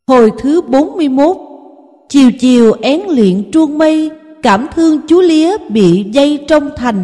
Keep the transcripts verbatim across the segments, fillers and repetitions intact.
Hồi thứ bốn mươi mốt. Chiều chiều én liệng truông mây, cảm thương chú lía bị dây trong thành.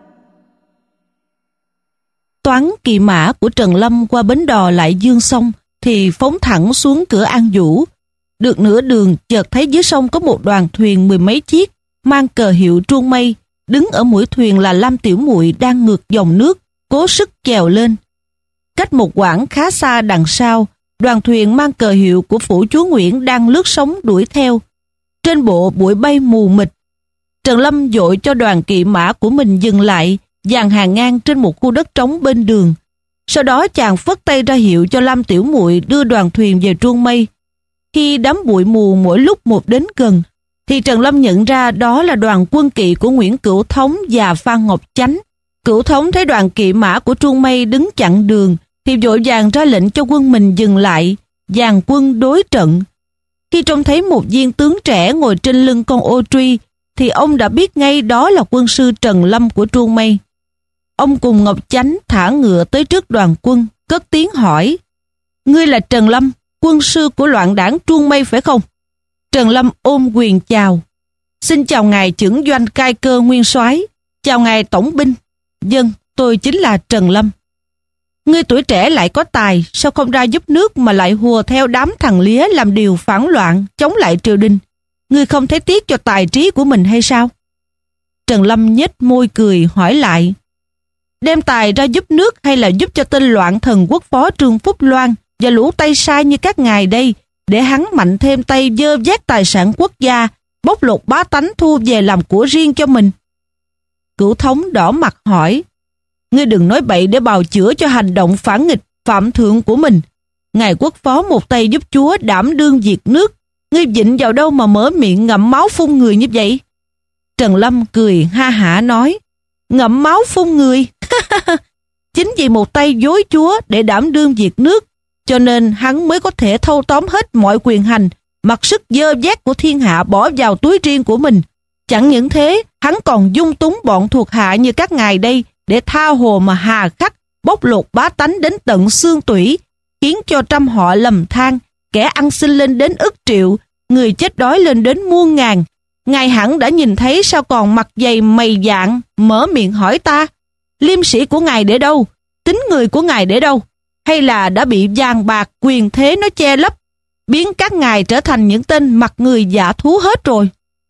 Toán kỵ mã của Trần Lâm qua bến đò Lại Dương xong thì phóng thẳng xuống cửa An Vũ. Được nửa đường chợt thấy dưới sông có một đoàn thuyền mười mấy chiếc mang cờ hiệu truông mây. Đứng ở mũi thuyền là Lam Tiểu Muội đang ngược dòng nước, cố sức chèo lên. Cách một quãng khá xa đằng sau, đoàn thuyền mang cờ hiệu của phủ chúa Nguyễn đang lướt sóng đuổi theo. Trên bộ bụi bay mù mịt. Trần Lâm dội cho đoàn kỵ mã của mình dừng lại, dàn hàng ngang trên một khu đất trống bên đường. Sau đó chàng phất tay ra hiệu cho Lam Tiểu Muội đưa đoàn thuyền về truông mây. Khi đám bụi mù mỗi lúc một đến gần, thì Trần Lâm nhận ra đó là đoàn quân kỵ của Nguyễn Cửu Thống và Phan Ngọc Chánh. Cửu Thống thấy đoàn kỵ mã của truông mây đứng chặn đường, thì vội vàng ra lệnh cho quân mình dừng lại, dàn quân đối trận. Khi trông thấy một viên tướng trẻ ngồi trên lưng con ô truy, thì ông đã biết ngay đó là quân sư Trần Lâm của truông mây. Ông cùng Ngọc Chánh thả ngựa tới trước đoàn quân, cất tiếng hỏi: "Ngươi là Trần Lâm, quân sư của loạn đảng truông mây phải không?" Trần Lâm ôm quyền chào: "Xin chào ngài chưởng doanh cai cơ nguyên soái, chào ngài tổng binh. Vâng, tôi chính là Trần Lâm." "Ngươi tuổi trẻ lại có tài, sao không ra giúp nước mà lại hùa theo đám thằng lía làm điều phản loạn, chống lại triều đình? Ngươi không thấy tiếc cho tài trí của mình hay sao?" Trần Lâm nhếch môi cười hỏi lại: "Đem tài ra giúp nước hay là giúp cho tên loạn thần quốc phó Trương Phúc Loan và lũ tay sai như các ngài đây, để hắn mạnh thêm tay dơ vét tài sản quốc gia, bóc lột bá tánh thu về làm của riêng cho mình?" Cửu Thống đỏ mặt hỏi: "Ngươi đừng nói bậy để bào chữa cho hành động phản nghịch phạm thượng của mình. Ngài quốc phó một tay giúp chúa đảm đương diệt nước, ngươi vịnh vào đâu mà mở miệng ngậm máu phun người như vậy?" Trần Lâm cười ha hả nói: "Ngậm máu phun người? Chính vì một tay dối chúa để đảm đương diệt nước, cho nên hắn mới có thể thâu tóm hết mọi quyền hành, mặc sức dơ vét của thiên hạ bỏ vào túi riêng của mình. Chẳng những thế, hắn còn dung túng bọn thuộc hạ như các ngài đây để tha hồ mà hà khắc, bóc lột bá tánh đến tận xương tủy, khiến cho trăm họ lầm than, kẻ ăn xin lên đến ức triệu, người chết đói lên đến muôn ngàn. Ngài hẳn đã nhìn thấy sao còn mặt dày mày dạn, mở miệng hỏi ta, liêm sĩ của ngài để đâu? Tính người của ngài để đâu? Hay là đã bị vàng bạc quyền thế nó che lấp, biến các ngài trở thành những tên mặt người dạ thú hết rồi?"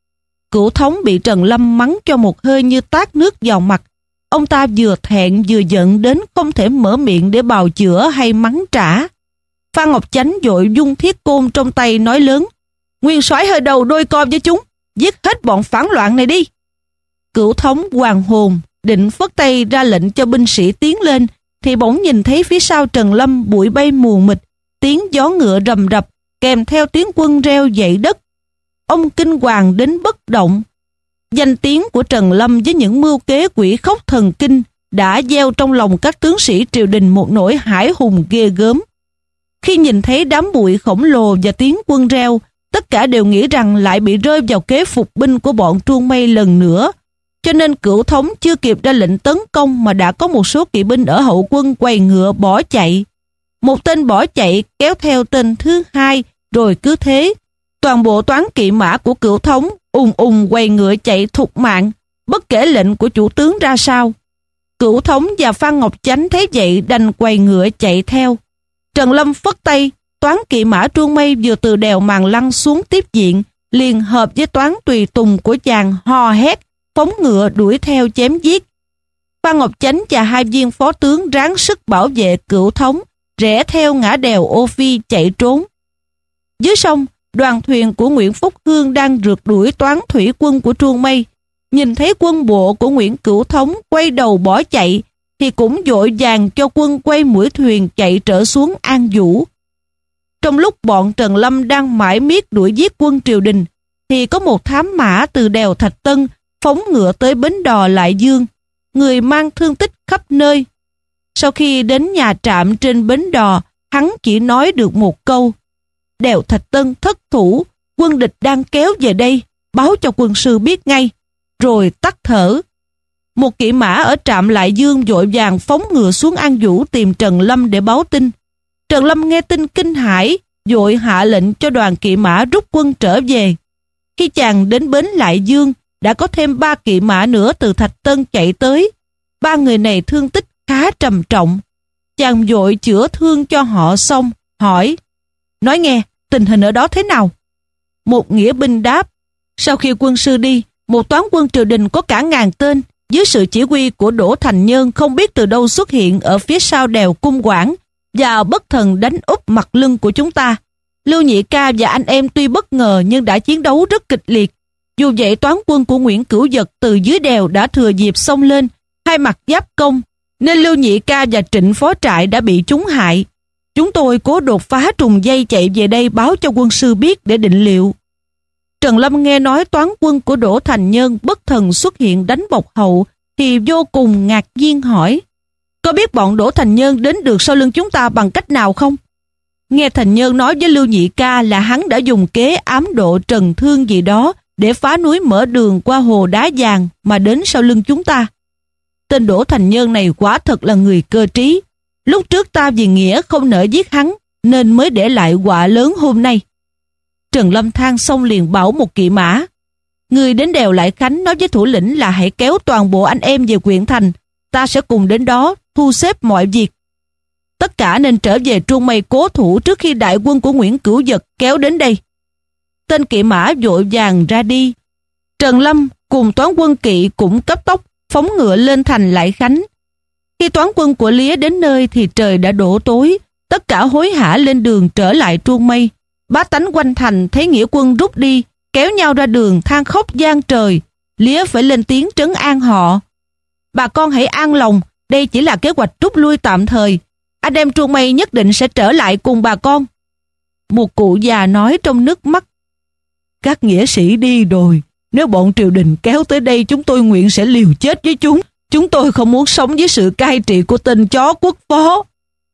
Cửu Thống bị Trần Lâm mắng cho một hơi như tát nước vào mặt. Ông ta vừa thẹn vừa giận đến không thể mở miệng để bào chữa hay mắng trả. Phan Ngọc Chánh vội dung thiết côn trong tay nói lớn: "Nguyên soái hơi đầu đôi co với chúng, giết hết bọn phản loạn này đi." Cửu Thống hoàng hồn, định phất tay ra lệnh cho binh sĩ tiến lên, thì bỗng nhìn thấy phía sau Trần Lâm bụi bay mù mịt, tiếng gió ngựa rầm rập, kèm theo tiếng quân reo dậy đất. Ông kinh hoàng đến bất động. Danh tiếng của Trần Lâm với những mưu kế quỷ khóc thần kinh đã gieo trong lòng các tướng sĩ triều đình một nỗi hải hùng ghê gớm. Khi nhìn thấy đám bụi khổng lồ và tiếng quân reo, tất cả đều nghĩ rằng lại bị rơi vào kế phục binh của bọn truông mây lần nữa. Cho nên Cửu Thống chưa kịp ra lệnh tấn công mà đã có một số kỵ binh ở hậu quân quầy ngựa bỏ chạy. Một tên bỏ chạy kéo theo tên thứ hai, rồi cứ thế. Toàn bộ toán kỵ mã của Cửu Thống ùng ùng quầy ngựa chạy thục mạng, bất kể lệnh của chủ tướng ra sao. Cửu Thống và Phan Ngọc Chánh thấy vậy đành quầy ngựa chạy theo. Trần Lâm phất tay, toán kỵ mã truông mây vừa từ đèo Màn Lăng xuống tiếp diện, liền hợp với toán tùy tùng của chàng hò hét, phóng ngựa đuổi theo chém giết. Phan Ngọc Chánh và hai viên phó tướng ráng sức bảo vệ Cửu Thống, rẽ theo ngã đèo Ô Phi chạy trốn. Dưới sông, đoàn thuyền của Nguyễn Phúc Hương đang rượt đuổi toán thủy quân của truông mây. Nhìn thấy quân bộ của Nguyễn Cửu Thống quay đầu bỏ chạy, thì cũng vội vàng cho quân quay mũi thuyền chạy trở xuống An Vũ. Trong lúc bọn Trần Lâm đang mải miết đuổi giết quân triều đình, thì có một thám mã từ đèo Thạch Tân phóng ngựa tới bến đò Lại Dương, người mang thương tích khắp nơi. Sau khi đến nhà trạm trên bến đò, hắn chỉ nói được một câu: "Đèo Thạch Tân thất thủ, quân địch đang kéo về đây, báo cho quân sư biết ngay." Rồi tắt thở. Một kỵ mã ở trạm Lại Dương vội vàng phóng ngựa xuống An Vũ tìm Trần Lâm để báo tin. Trần Lâm nghe tin kinh hãi, vội hạ lệnh cho đoàn kỵ mã rút quân trở về. Khi chàng đến bến Lại Dương, đã có thêm ba kỵ mã nữa từ Thạch Tân chạy tới. Ba người này thương tích khá trầm trọng. Chàng vội chữa thương cho họ xong, hỏi: nói nghe, tình hình ở đó thế nào? Một nghĩa binh đáp: sau khi quân sư đi, một toán quân triều đình có cả ngàn tên, dưới sự chỉ huy của Đỗ Thành Nhơn không biết từ đâu xuất hiện ở phía sau đèo Cung Quảng và bất thần đánh úp mặt lưng của chúng ta. Lưu Nhị Ca và anh em tuy bất ngờ nhưng đã chiến đấu rất kịch liệt. Dù vậy, toán quân của Nguyễn Cửu Dật từ dưới đèo đã thừa dịp xông lên, hai mặt giáp công, nên Lưu Nhị Ca và Trịnh Phó Trại đã bị chúng hại. Chúng tôi cố đột phá trùng dây chạy về đây báo cho quân sư biết để định liệu. Trần Lâm nghe nói toán quân của Đỗ Thành Nhơn bất thần xuất hiện đánh bộc hậu thì vô cùng ngạc nhiên, hỏi: có biết bọn Đỗ Thành Nhơn đến được sau lưng chúng ta bằng cách nào không? Nghe Thành Nhơn nói với Lưu Nhị Ca là hắn đã dùng kế ám độ Trần Thương gì đó để phá núi mở đường qua hồ Đá Vàng mà đến sau lưng chúng ta. Tên Đỗ Thành Nhơn này quả thật là người cơ trí. Lúc trước ta vì nghĩa không nỡ giết hắn nên mới để lại họa lớn hôm nay. Trần Lâm than xong liền bảo một kỵ mã: người đến đèo Lại Khánh nói với thủ lĩnh là hãy kéo toàn bộ anh em về huyện thành, ta sẽ cùng đến đó thu xếp mọi việc. Tất cả nên trở về Truông Mây cố thủ trước khi đại quân của Nguyễn Cửu Dật kéo đến đây. Tên kỵ mã vội vàng ra đi. Trần Lâm cùng toán quân kỵ cũng cấp tốc phóng ngựa lên thành Lại Khánh. Khi toán quân của Lía đến nơi thì trời đã đổ tối, tất cả hối hả lên đường trở lại Truông Mây. Bá tánh quanh thành thấy nghĩa quân rút đi, kéo nhau ra đường than khóc gian trời. Lía phải lên tiếng trấn an họ: bà con hãy an lòng, đây chỉ là kế hoạch rút lui tạm thời, anh em Truông Mây nhất định sẽ trở lại cùng bà con. Một cụ già nói trong nước mắt: các nghĩa sĩ đi rồi, nếu bọn triều đình kéo tới đây chúng tôi nguyện sẽ liều chết với chúng. Chúng tôi không muốn sống dưới sự cai trị của tên chó quốc phó.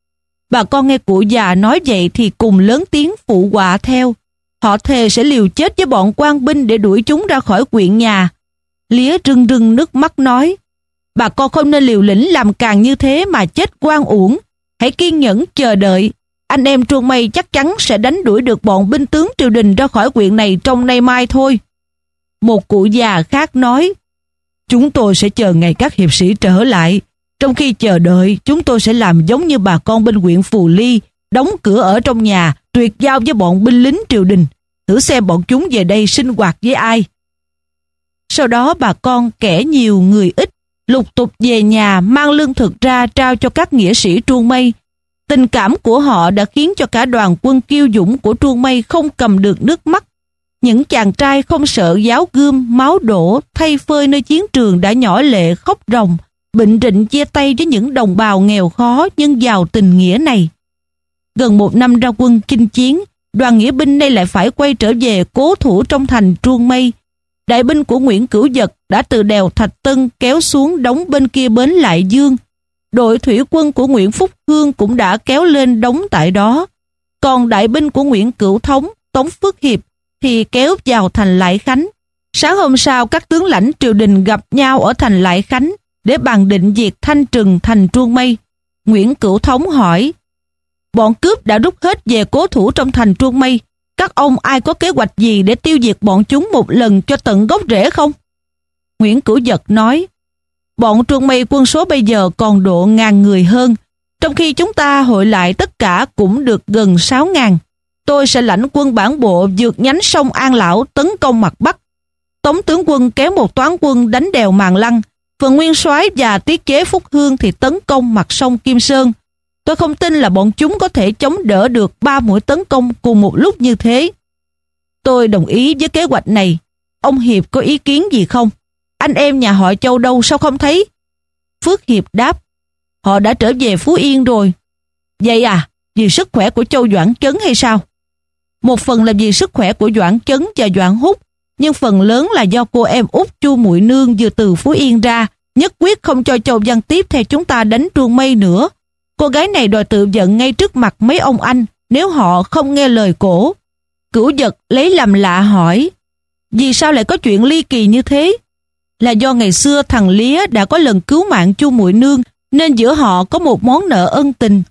Bà con nghe cụ già nói vậy thì cùng lớn tiếng phụ họa theo. Họ thề sẽ liều chết với bọn quan binh để đuổi chúng ra khỏi huyện nhà. Lía rưng rưng nước mắt nói: bà con không nên liều lĩnh làm càng như thế mà chết oan uổng. Hãy kiên nhẫn chờ đợi, anh em Truông Mây chắc chắn sẽ đánh đuổi được bọn binh tướng triều đình ra khỏi huyện này trong nay mai thôi. Một cụ già khác nói: chúng tôi sẽ chờ ngày các hiệp sĩ trở lại. Trong khi chờ đợi, chúng tôi sẽ làm giống như bà con bên huyện Phù Ly, đóng cửa ở trong nhà, tuyệt giao với bọn binh lính triều đình. Thử xem bọn chúng về đây sinh hoạt với ai. Sau đó bà con kẻ nhiều người ít lục tục về nhà mang lương thực ra trao cho các nghĩa sĩ Truông Mây. Tình cảm của họ đã khiến cho cả đoàn quân kiêu dũng của Truông Mây không cầm được nước mắt. Những chàng trai không sợ giáo gươm, máu đổ, thay phơi nơi chiến trường đã nhỏ lệ khóc ròng, bệnh rịnh chia tay với những đồng bào nghèo khó nhưng giàu tình nghĩa này. Gần một năm ra quân chinh chiến, đoàn nghĩa binh nay lại phải quay trở về cố thủ trong thành Truông Mây. Đại binh của Nguyễn Cửu Dật đã từ đèo Thạch Tân kéo xuống đóng bên kia bến Lại Dương. Đội thủy quân của Nguyễn Phúc Hương cũng đã kéo lên đóng tại đó. Còn đại binh của Nguyễn Cửu Thống, Tống Phước Hiệp thì kéo vào thành Lại Khánh. Sáng hôm sau, các tướng lãnh triều đình gặp nhau ở thành Lại Khánh để bàn định việc thanh trừng thành Truông Mây. Nguyễn Cửu Thống hỏi: bọn cướp đã rút hết về cố thủ trong thành Truông Mây, các ông ai có kế hoạch gì để tiêu diệt bọn chúng một lần cho tận gốc rễ không? Nguyễn Cửu Dật nói: bọn Truông Mây quân số bây giờ còn độ ngàn người hơn, trong khi chúng ta hội lại tất cả cũng được gần sáu ngàn. Tôi sẽ lãnh quân bản bộ vượt nhánh sông An Lão tấn công mặt Bắc. Tống tướng quân kéo một toán quân đánh đèo Màng Lăng, phần nguyên soái và tiết chế Phúc Hương thì tấn công mặt sông Kim Sơn. Tôi không tin là bọn chúng có thể chống đỡ được ba mũi tấn công cùng một lúc như thế. Tôi đồng ý với kế hoạch này. Ông Hiệp có ý kiến gì không? Anh em nhà họ Châu đâu sao không thấy? Phước Hiệp đáp: họ đã trở về Phú Yên rồi. Vậy à, vì sức khỏe của Châu Doãn Chấn hay sao? Một phần là vì sức khỏe của Doãn Chấn và Doãn Húc, nhưng phần lớn là do cô em út Chu Muội Nương vừa từ Phú Yên ra, nhất quyết không cho Châu Văn Tiếp theo chúng ta đánh Truông Mây nữa. Cô gái này đòi tự giận ngay trước mặt mấy ông anh nếu họ không nghe lời cổ. Cửu Dật lấy làm lạ hỏi: vì sao lại có chuyện ly kỳ như thế? Là do ngày xưa thằng Lía đã có lần cứu mạng Chu Muội Nương nên giữa họ có một món nợ ân tình.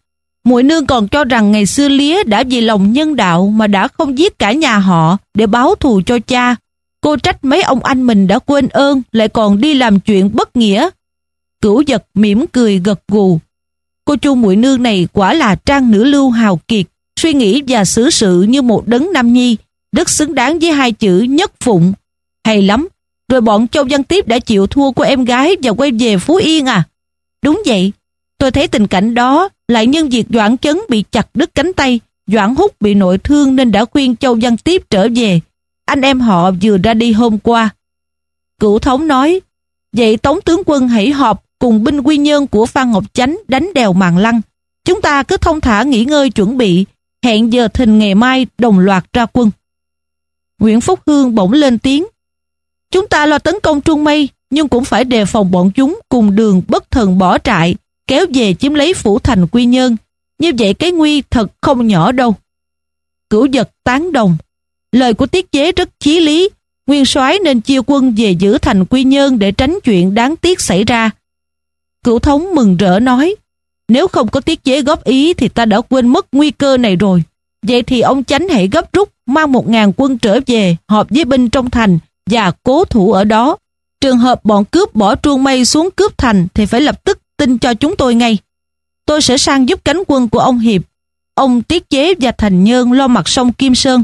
Muội nương còn cho rằng ngày xưa Lía đã vì lòng nhân đạo mà đã không giết cả nhà họ để báo thù cho cha. Cô trách mấy ông anh mình đã quên ơn, lại còn đi làm chuyện bất nghĩa. Cửu Giật mỉm cười gật gù. Cô Chu muội nương này quả là trang nữ lưu hào kiệt, suy nghĩ và xử sự như một đấng nam nhi, rất xứng đáng với hai chữ nhất phụng. Hay lắm, rồi bọn Châu Văn Tiếp đã chịu thua của em gái và quay về Phú Yên à? Đúng vậy, tôi thấy tình cảnh đó lại nhân việc Doãn Chấn bị chặt đứt cánh tay, Doãn Húc bị nội thương nên đã khuyên Châu Văn Tiếp trở về. Anh em họ vừa ra đi hôm qua. Cửu Thống nói, vậy Tống tướng quân hãy họp cùng binh quy nhơn của Phan Ngọc Chánh đánh đèo Màn Lăng. Chúng ta cứ thông thả nghỉ ngơi chuẩn bị, hẹn giờ thìn ngày mai đồng loạt ra quân. Nguyễn Phúc Hương bỗng lên tiếng, chúng ta lo tấn công Trung Mây, nhưng cũng phải đề phòng bọn chúng cùng đường bất thần bỏ trại, kéo về chiếm lấy phủ thành Quy Nhơn. Như vậy cái nguy thật không nhỏ đâu. Cửu Giật tán đồng. Lời của Tiết Chế rất chí lý. Nguyên soái nên chia quân về giữ thành Quy Nhơn để tránh chuyện đáng tiếc xảy ra. Cửu Thống mừng rỡ nói, nếu không có Tiết Chế góp ý thì ta đã quên mất nguy cơ này rồi. Vậy thì ông Chánh hãy gấp rút mang một ngàn quân trở về, họp với binh trong thành và cố thủ ở đó. Trường hợp bọn cướp bỏ Truông Mây xuống cướp thành thì phải lập tức tin cho chúng tôi ngay. Tôi sẽ sang giúp cánh quân của ông Hiệp. Ông Tiết Chế và Thành Nhơn lo mặt sông Kim Sơn.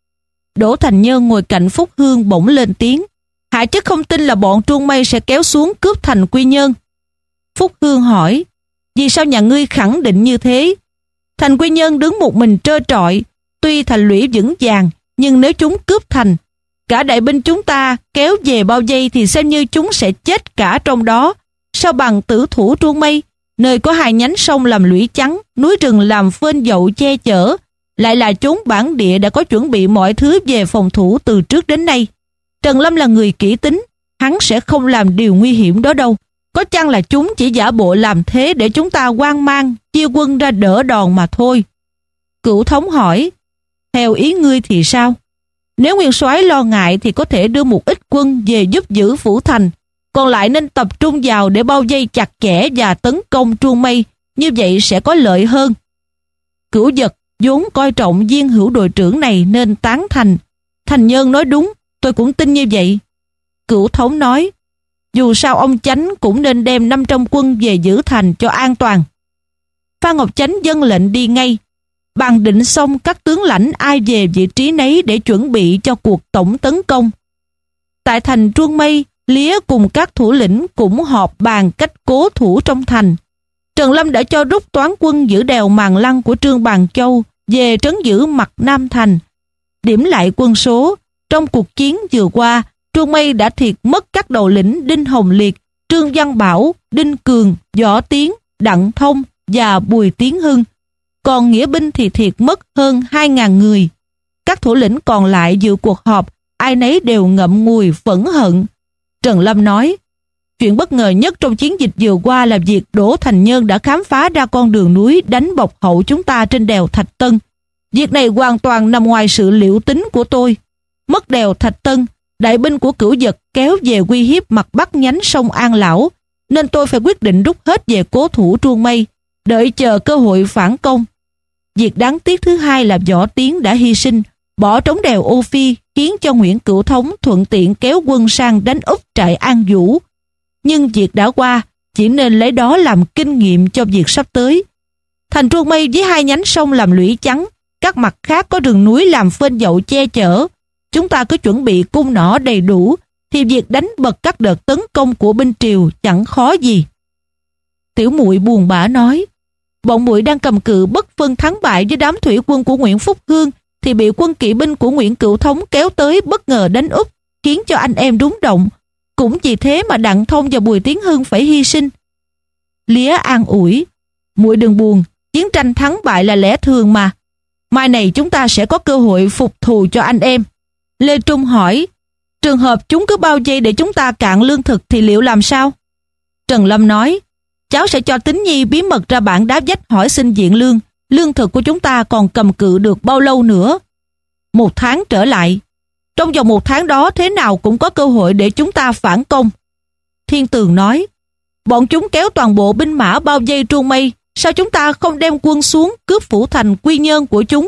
Đỗ Thành Nhơn ngồi cạnh Phúc Hương bỗng lên tiếng, hạ chất không tin là bọn Truông Mây sẽ kéo xuống cướp thành Quy Nhơn. Phúc Hương hỏi, vì sao nhà ngươi khẳng định như thế? Thành Quy Nhơn đứng một mình trơ trọi, tuy thành lũy vững vàng, nhưng nếu chúng cướp thành, cả đại binh chúng ta kéo về bao vây thì xem như chúng sẽ chết cả trong đó. Sao bằng tử thủ Truông Mây, nơi có hai nhánh sông làm lũy chắn, núi rừng làm phên dậu che chở, lại là chốn bản địa đã có chuẩn bị mọi thứ về phòng thủ từ trước đến nay. Trần Lâm là người kỹ tính, hắn sẽ không làm điều nguy hiểm đó đâu. Có chăng là chúng chỉ giả bộ làm thế để chúng ta hoang mang, chia quân ra đỡ đòn mà thôi. Cửu Thống hỏi, theo ý ngươi thì sao? Nếu nguyên soái lo ngại thì có thể đưa một ít quân về giúp giữ phủ thành, còn lại nên tập trung vào để bao vây chặt chẽ và tấn công Truông Mây, như vậy sẽ có lợi hơn. Cửu Giật vốn coi trọng viên hữu đội trưởng này nên tán thành. Thành Nhơn nói đúng, tôi cũng tin như vậy. Cửu Thống nói, dù sao ông Chánh cũng nên đem năm trăm quân về giữ thành cho an toàn. Phan Ngọc Chánh dâng lệnh đi ngay. Bàn định xong các tướng lãnh ai về vị trí nấy để chuẩn bị cho cuộc tổng tấn công. Tại thành Truông Mây, Lía cùng các thủ lĩnh cũng họp bàn cách cố thủ trong thành. Trần Lâm đã cho rút toán quân giữ đèo Màn Lăng của Trương Bàn Châu về trấn giữ mặt Nam Thành. Điểm lại quân số, trong cuộc chiến vừa qua, Truông Mây đã thiệt mất các đầu lĩnh Đinh Hồng Liệt, Trương Văn Bảo, Đinh Cường, Võ Tiến, Đặng Thông và Bùi Tiến Hưng. Còn nghĩa binh thì thiệt mất hơn hai ngàn người. Các thủ lĩnh còn lại dự cuộc họp, ai nấy đều ngậm ngùi phẫn hận. Trần Lâm nói, chuyện bất ngờ nhất trong chiến dịch vừa qua là việc Đỗ Thành Nhơn đã khám phá ra con đường núi đánh bọc hậu chúng ta trên đèo Thạch Tân. Việc này hoàn toàn nằm ngoài sự liệu tính của tôi. Mất đèo Thạch Tân, đại binh của Cửu Giật kéo về uy hiếp mặt bắc nhánh sông An Lão, nên tôi phải quyết định rút hết về cố thủ Truông Mây, đợi chờ cơ hội phản công. Việc đáng tiếc thứ hai là Võ Tiến đã hy sinh, bỏ trống đèo Ô Phi, khiến cho Nguyễn Cửu Thống thuận tiện kéo quân sang đánh úp trại An Vũ. Nhưng việc đã qua, chỉ nên lấy đó làm kinh nghiệm cho việc sắp tới. Thành Truông Mây với hai nhánh sông làm lũy chắn, các mặt khác có rừng núi làm phên dậu che chở. Chúng ta cứ chuẩn bị cung nỏ đầy đủ, thì việc đánh bật các đợt tấn công của binh Triều chẳng khó gì. Tiểu muội buồn bã nói, bọn muội đang cầm cự bất phân thắng bại với đám thủy quân của Nguyễn Phúc Hương, thì bị quân kỵ binh của Nguyễn Cửu Thống kéo tới bất ngờ đánh úp, khiến cho anh em rúng động. Cũng vì thế mà Đặng Thông và Bùi Tiến Hưng phải hy sinh. Lía an ủi, muội đừng buồn, chiến tranh thắng bại là lẽ thường mà. Mai này chúng ta sẽ có cơ hội phục thù cho anh em. Lê Trung hỏi, trường hợp chúng cứ bao vây để chúng ta cạn lương thực thì liệu làm sao? Trần Lâm nói, cháu sẽ cho Tín Nhi bí mật ra bản đá vách hỏi xin viện lương. Lương thực của chúng ta còn cầm cự được bao lâu nữa? Một tháng trở lại. Trong vòng một tháng đó thế nào cũng có cơ hội để chúng ta phản công. Thiên Tường nói, bọn chúng kéo toàn bộ binh mã bao vây Truông Mây, sao chúng ta không đem quân xuống cướp phủ thành Quy Nhơn của chúng?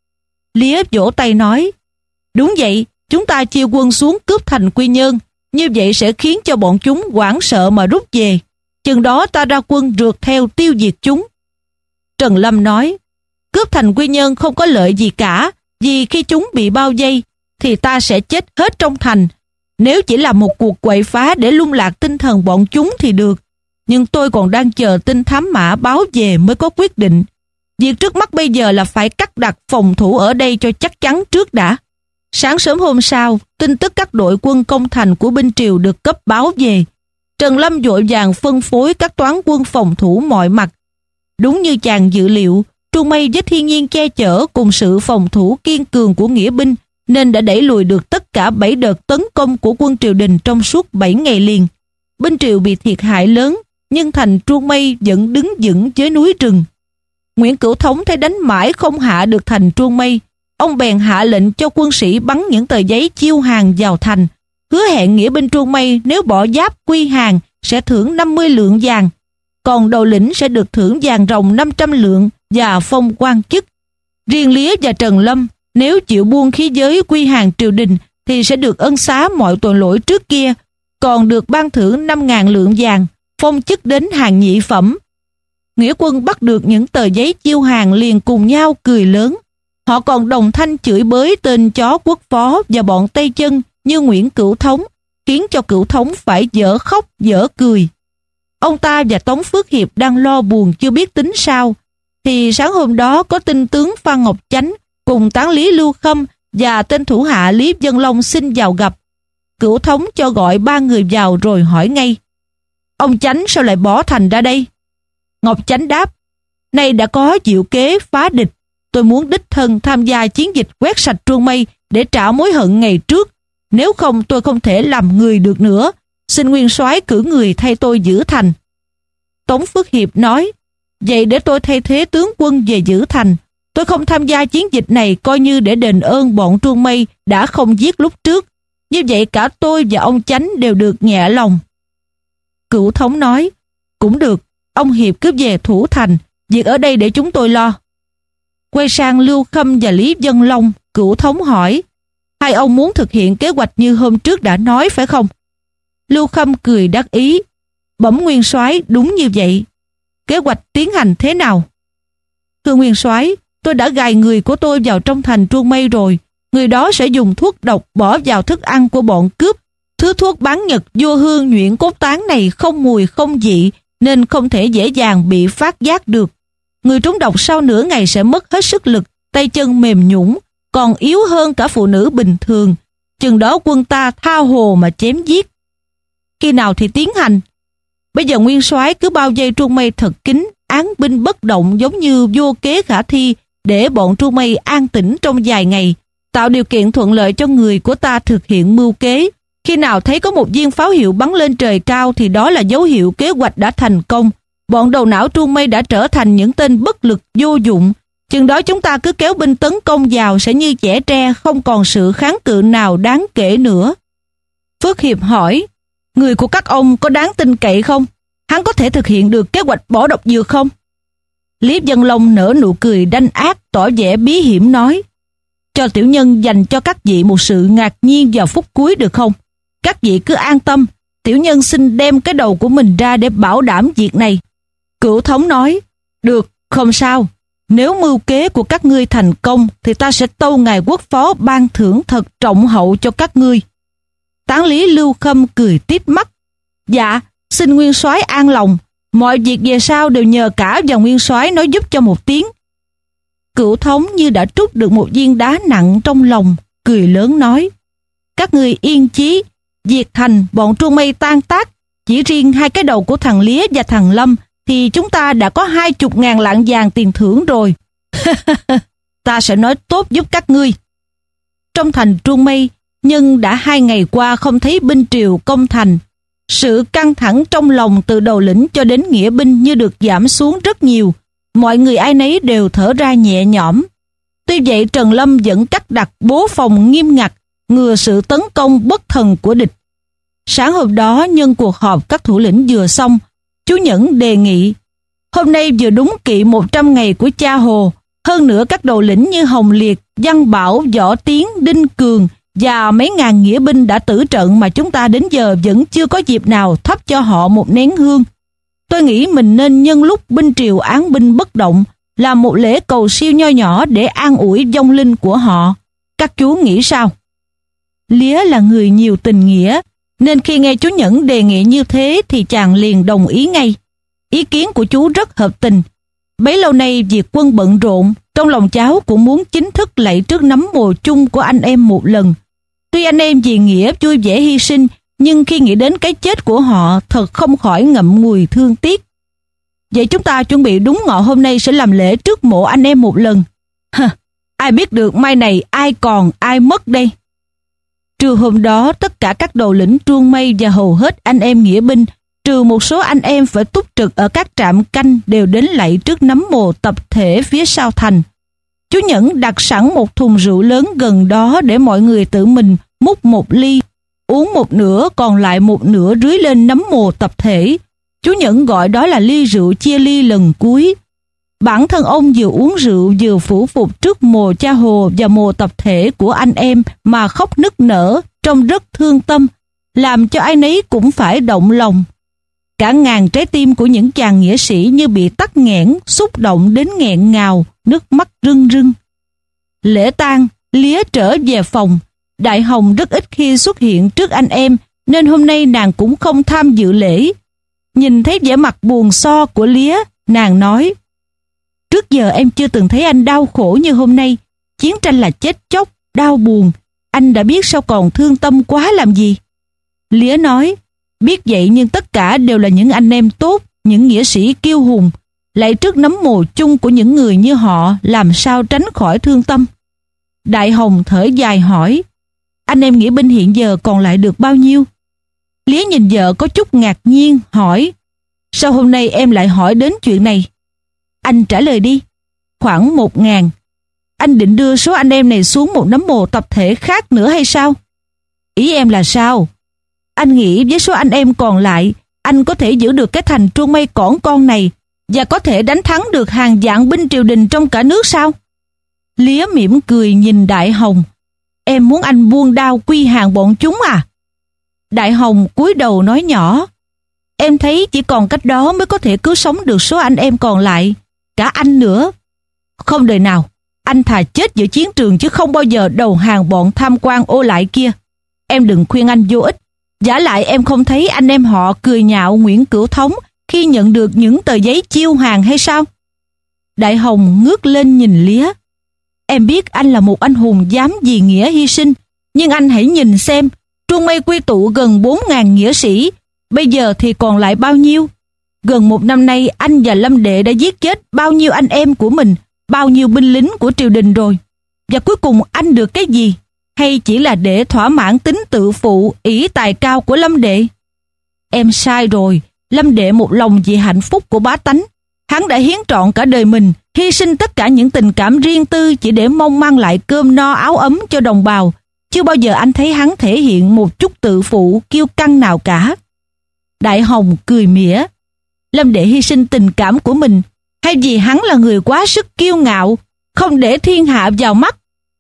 Lía vỗ tay nói, đúng vậy, chúng ta chia quân xuống cướp thành Quy Nhơn, như vậy sẽ khiến cho bọn chúng hoảng sợ mà rút về. Chừng đó ta ra quân rượt theo tiêu diệt chúng. Trần Lâm nói, cướp thành Quy Nhơn không có lợi gì cả, vì khi chúng bị bao vây thì ta sẽ chết hết trong thành. Nếu chỉ là một cuộc quậy phá để lung lạc tinh thần bọn chúng thì được, nhưng tôi còn đang chờ tin thám mã báo về mới có quyết định. Việc trước mắt bây giờ là phải cắt đặt phòng thủ ở đây cho chắc chắn trước đã. Sáng sớm hôm sau, tin tức các đội quân công thành của binh triều được cấp báo về. Trần Lâm vội vàng phân phối các toán quân phòng thủ mọi mặt. Đúng như chàng dự liệu, Truong Mây với thiên nhiên che chở cùng sự phòng thủ kiên cường của nghĩa binh nên đã đẩy lùi được tất cả bảy đợt tấn công của quân triều đình trong suốt bảy ngày liền. Binh triều bị thiệt hại lớn, nhưng thành Truong Mây vẫn đứng vững dưới núi rừng. Nguyễn Cửu Thống thấy đánh mãi không hạ được thành Truong Mây, ông bèn hạ lệnh cho quân sĩ bắn những tờ giấy chiêu hàng vào thành, hứa hẹn nghĩa binh Truong Mây nếu bỏ giáp quy hàng sẽ thưởng năm mươi lượng vàng, còn đầu lĩnh sẽ được thưởng vàng ròng năm trăm lượng và phong quan chức. Riêng Lía và Trần Lâm nếu chịu buông khí giới quy hàng triều đình thì sẽ được ân xá mọi tội lỗi trước kia, còn được ban thưởng năm ngàn lượng vàng, phong chức đến hàng nhị phẩm. Nghĩa quân bắt được những tờ giấy chiêu hàng liền cùng nhau cười lớn. Họ còn đồng thanh chửi bới tên chó quốc phó và bọn Tây Chân như Nguyễn Cửu Thống, khiến cho Cửu Thống phải dở khóc dở cười. Ông ta và Tống Phước Hiệp đang lo buồn chưa biết tính sao, thì sáng hôm đó có tin tướng Phan Ngọc Chánh cùng tán lý Lưu Khâm và tên thủ hạ Lý Vân Long xin vào gặp. Cửu Thống cho gọi ba người vào rồi hỏi ngay, ông Chánh sao lại bỏ thành ra đây? Ngọc Chánh đáp, nay đã có diệu kế phá địch, tôi muốn đích thân tham gia chiến dịch quét sạch Truong Mây để trả mối hận ngày trước, nếu không tôi không thể làm người được nữa, xin nguyên soái cử người thay tôi giữ thành. Tống Phước Hiệp nói, vậy để tôi thay thế tướng quân về giữ thành, tôi không tham gia chiến dịch này coi như để đền ơn bọn Truong Mây đã không giết lúc trước, như vậy cả tôi và ông Chánh đều được nhẹ lòng. Cửu Thống nói, cũng được, ông Hiệp cứ về thủ thành, việc ở đây để chúng tôi lo. Quay sang Lưu Khâm và Lý Vân Long, Cửu Thống hỏi, hai ông muốn thực hiện kế hoạch như hôm trước đã nói phải không? Lưu Khâm cười đắc ý, bẩm nguyên soái, đúng như vậy. Kế hoạch tiến hành thế nào? Thưa nguyên soái, tôi đã gài người của tôi vào trong thành Truong Mây rồi. Người đó sẽ dùng thuốc độc bỏ vào thức ăn của bọn cướp. Thứ thuốc bán Nhật vô hương nhuyễn cốt tán này không mùi không vị, nên không thể dễ dàng bị phát giác được. Người trúng độc sau nửa ngày sẽ mất hết sức lực, tay chân mềm nhũn, còn yếu hơn cả phụ nữ bình thường. Chừng đó quân ta tha hồ mà chém giết. Khi nào thì tiến hành? Bây giờ nguyên soái cứ bao vây Truong Mây thật kín, án binh bất động giống như vô kế khả thi, để bọn Truong Mây an tĩnh trong vài ngày, tạo điều kiện thuận lợi cho người của ta thực hiện mưu kế. Khi nào thấy có một viên pháo hiệu bắn lên trời cao thì đó là dấu hiệu kế hoạch đã thành công. Bọn đầu não Truong Mây đã trở thành những tên bất lực vô dụng. Chừng đó chúng ta cứ kéo binh tấn công vào sẽ như chẻ tre, không còn sự kháng cự nào đáng kể nữa. Phước Hiệp hỏi, người của các ông có đáng tin cậy không? Hắn có thể thực hiện được kế hoạch bỏ độc dược không? Lý Vân Long nở nụ cười đanh ác, tỏ vẻ bí hiểm nói, cho tiểu nhân dành cho các vị một sự ngạc nhiên vào phút cuối được không? Các vị cứ an tâm, tiểu nhân xin đem cái đầu của mình ra để bảo đảm việc này. Cửu Thống nói, được, không sao. Nếu mưu kế của các ngươi thành công thì ta sẽ tâu ngài quốc phó ban thưởng thật trọng hậu cho các ngươi. Tán lý Lưu Khâm cười tít mắt, dạ, xin nguyên soái an lòng, mọi việc về sau đều nhờ cả vào nguyên soái nói giúp cho một tiếng. Cửu Thống như đã trút được một viên đá nặng trong lòng, cười lớn nói, các ngươi yên chí, diệt thành bọn Truong Mây tan tác, chỉ riêng hai cái đầu của thằng Lía và thằng Lâm thì chúng ta đã có hai chục ngàn lạng vàng tiền thưởng rồi. Ta sẽ nói tốt giúp các ngươi. Trong thành Truong Mây, nhưng đã hai ngày qua không thấy binh triều công thành. Sự căng thẳng trong lòng từ đầu lĩnh cho đến nghĩa binh như được giảm xuống rất nhiều. Mọi người ai nấy đều thở ra nhẹ nhõm. Tuy vậy Trần Lâm vẫn cắt đặt bố phòng nghiêm ngặt, ngừa sự tấn công bất thần của địch. Sáng hôm đó nhân cuộc họp các thủ lĩnh vừa xong, chú Nhẫn đề nghị, Hôm nay vừa đúng kỵ một trăm ngày của cha Hồ. Hơn nữa các đầu lĩnh như Hồng Liệt, Văn Bảo, Võ Tiến, Đinh Cường và mấy ngàn nghĩa binh đã tử trận mà chúng ta đến giờ vẫn chưa có dịp nào thắp cho họ một nén hương. Tôi nghĩ mình nên nhân lúc binh triều án binh bất động, làm một lễ cầu siêu nho nhỏ để an ủi vong linh của họ. Các chú nghĩ sao? Lía là người nhiều tình nghĩa, nên khi nghe chú Nhẫn đề nghị như thế thì chàng liền đồng ý ngay. Ý kiến của chú rất hợp tình. Bấy lâu nay việc quân bận rộn, trong lòng cháu cũng muốn chính thức lạy trước nấm mồ chung của anh em một lần. Tuy anh em vì nghĩa vui vẻ hy sinh, nhưng khi nghĩ đến cái chết của họ thật không khỏi ngậm ngùi thương tiếc. Vậy chúng ta chuẩn bị đúng ngọ hôm nay sẽ làm lễ trước mộ anh em một lần. Hả, ai biết được mai này ai còn ai mất đây. Trưa hôm đó tất cả các đầu lĩnh truông mây và hầu hết anh em nghĩa binh, trừ một số anh em phải túc trực ở các trạm canh, đều đến lạy trước nấm mồ tập thể phía sau thành. Chú Nhẫn đặt sẵn một thùng rượu lớn gần đó để mọi người tự mình múc một ly, uống một nửa còn lại một nửa rưới lên nấm mồ tập thể. Chú Nhẫn gọi đó là ly rượu chia ly lần cuối. Bản thân ông vừa uống rượu vừa phủ phục trước mồ cha Hồ và mồ tập thể của anh em mà khóc nức nở, trông rất thương tâm, làm cho ai nấy cũng phải động lòng. Cả ngàn trái tim của những chàng nghĩa sĩ như bị tắc nghẽn, xúc động đến nghẹn ngào, nước mắt rưng rưng. Lễ tang, Lía trở về phòng. Đại Hồng rất ít khi xuất hiện trước anh em, nên hôm nay nàng cũng không tham dự lễ. Nhìn thấy vẻ mặt buồn so của Lía, nàng nói: trước giờ em chưa từng thấy anh đau khổ như hôm nay. Chiến tranh là chết chóc, đau buồn. Anh đã biết sao còn thương tâm quá làm gì? Lía nói: biết vậy nhưng tất cả đều là những anh em tốt, những nghĩa sĩ kiêu hùng. Lại trước nấm mồ chung của những người như họ, làm sao tránh khỏi thương tâm? Đại Hồng thở dài hỏi: anh em nghĩa binh hiện giờ còn lại được bao nhiêu? Lía nhìn vợ có chút ngạc nhiên hỏi: sao hôm nay em lại hỏi đến chuyện này? Anh trả lời đi. Khoảng một ngàn. Anh định đưa số anh em này xuống một nấm mồ tập thể khác nữa hay sao? Ý em là sao? Anh nghĩ với số anh em còn lại, anh có thể giữ được cái thành Truông Mây cỏn con này và có thể đánh thắng được hàng vạn binh triều đình trong cả nước sao? Lía mỉm cười nhìn Đại Hồng: em muốn anh buông đao quy hàng bọn chúng à? Đại Hồng cúi đầu nói nhỏ: em thấy chỉ còn cách đó mới có thể cứu sống được số anh em còn lại, cả anh nữa. Không đời nào, anh thà chết giữa chiến trường chứ không bao giờ đầu hàng bọn tham quan ô lại kia. Em đừng khuyên anh vô ích. Vả lại em không thấy anh em họ cười nhạo Nguyễn Cửu Thống khi nhận được những tờ giấy chiêu hàng hay sao? Đại Hồng ngước lên nhìn Lía: em biết anh là một anh hùng dám vì nghĩa hy sinh, nhưng anh hãy nhìn xem, Truông Mây quy tụ gần bốn ngàn nghĩa sĩ, bây giờ thì còn lại bao nhiêu? Gần một năm nay anh và Lâm Đệ đã giết chết bao nhiêu anh em của mình, bao nhiêu binh lính của triều đình rồi. Và cuối cùng anh được cái gì? Hay chỉ là để thỏa mãn tính tự phụ, ỷ tài cao của Lâm Đệ? Em sai rồi. Lâm Đệ một lòng vì hạnh phúc của bá tánh. Hắn đã hiến trọn cả đời mình, hy sinh tất cả những tình cảm riêng tư chỉ để mong mang lại cơm no áo ấm cho đồng bào. Chưa bao giờ anh thấy hắn thể hiện một chút tự phụ, kiêu căng nào cả. Đại Hồng cười mỉa: Lâm Đệ hy sinh tình cảm của mình, hay vì hắn là người quá sức kiêu ngạo, không để thiên hạ vào mắt?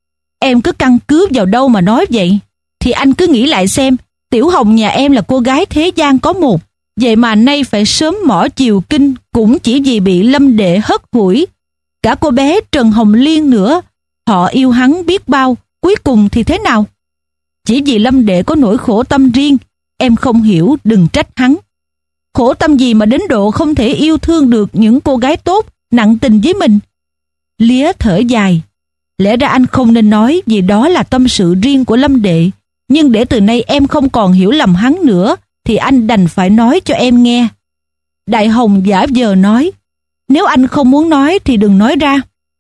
Em cứ căn cứ vào đâu mà nói vậy? Thì anh cứ nghĩ lại xem, Tiểu Hồng nhà em là cô gái thế gian có một, vậy mà nay phải sớm mỏ chiều kinh cũng chỉ vì bị Lâm Đệ hất hủi. Cả cô bé Trần Hồng Liên nữa, họ yêu hắn biết bao, cuối cùng thì thế nào? Chỉ vì Lâm Đệ có nỗi khổ tâm riêng, em không hiểu đừng trách hắn. Khổ tâm gì mà đến độ không thể yêu thương được những cô gái tốt, nặng tình với mình? Lía thở dài: lẽ ra anh không nên nói vì đó là tâm sự riêng của Lâm Đệ, nhưng để từ nay em không còn hiểu lầm hắn nữa thì anh đành phải nói cho em nghe. Đại Hồng giả vờ nói: nếu anh không muốn nói thì đừng nói ra.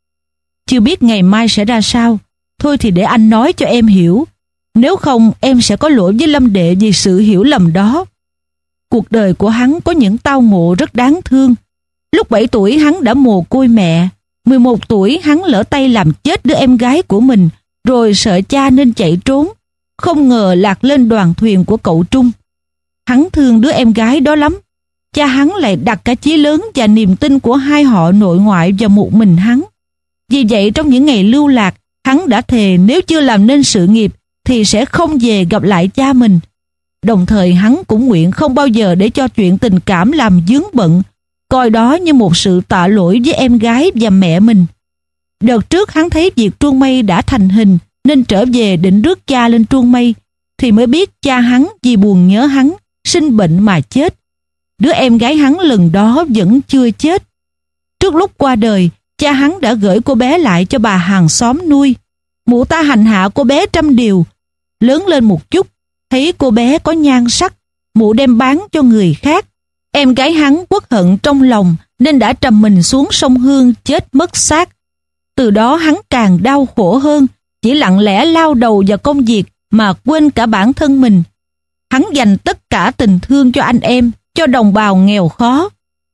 Chưa biết ngày mai sẽ ra sao, thôi thì để anh nói cho em hiểu. Nếu không em sẽ có lỗi với Lâm Đệ vì sự hiểu lầm đó. Cuộc đời của hắn có những tao ngộ rất đáng thương. Lúc bảy tuổi hắn đã mồ côi mẹ, mười một tuổi hắn lỡ tay làm chết đứa em gái của mình, rồi sợ cha nên chạy trốn, không ngờ lạc lên đoàn thuyền của cậu Trung. Hắn thương đứa em gái đó lắm. cha hắn lại đặt cả chí lớn và niềm tin của hai họ nội ngoại vào một mình hắn. Vì vậy trong những ngày lưu lạc, hắn đã thề nếu chưa làm nên sự nghiệp thì sẽ không về gặp lại cha mình. Đồng thời hắn cũng nguyện không bao giờ để cho chuyện tình cảm làm vướng bận, coi đó như một sự tạ lỗi với em gái và mẹ mình. Đợt trước hắn thấy việc Truông Mây đã thành hình nên trở về định rước cha lên Truông Mây, thì mới biết cha hắn vì buồn nhớ hắn, sinh bệnh mà chết. Đứa em gái hắn lần đó vẫn chưa chết. Trước lúc qua đời, cha hắn đã gửi cô bé lại cho bà hàng xóm nuôi. Mụ ta hành hạ cô bé trăm điều. Lớn lên một chút, thấy cô bé có nhan sắc, mụ đem bán cho người khác. Em gái hắn uất hận trong lòng nên đã trầm mình xuống sông Hương chết mất xác. Từ đó hắn càng đau khổ hơn, chỉ lặng lẽ lao đầu vào công việc mà quên cả bản thân mình. Hắn dành tất cả tình thương cho anh em, cho đồng bào nghèo khó.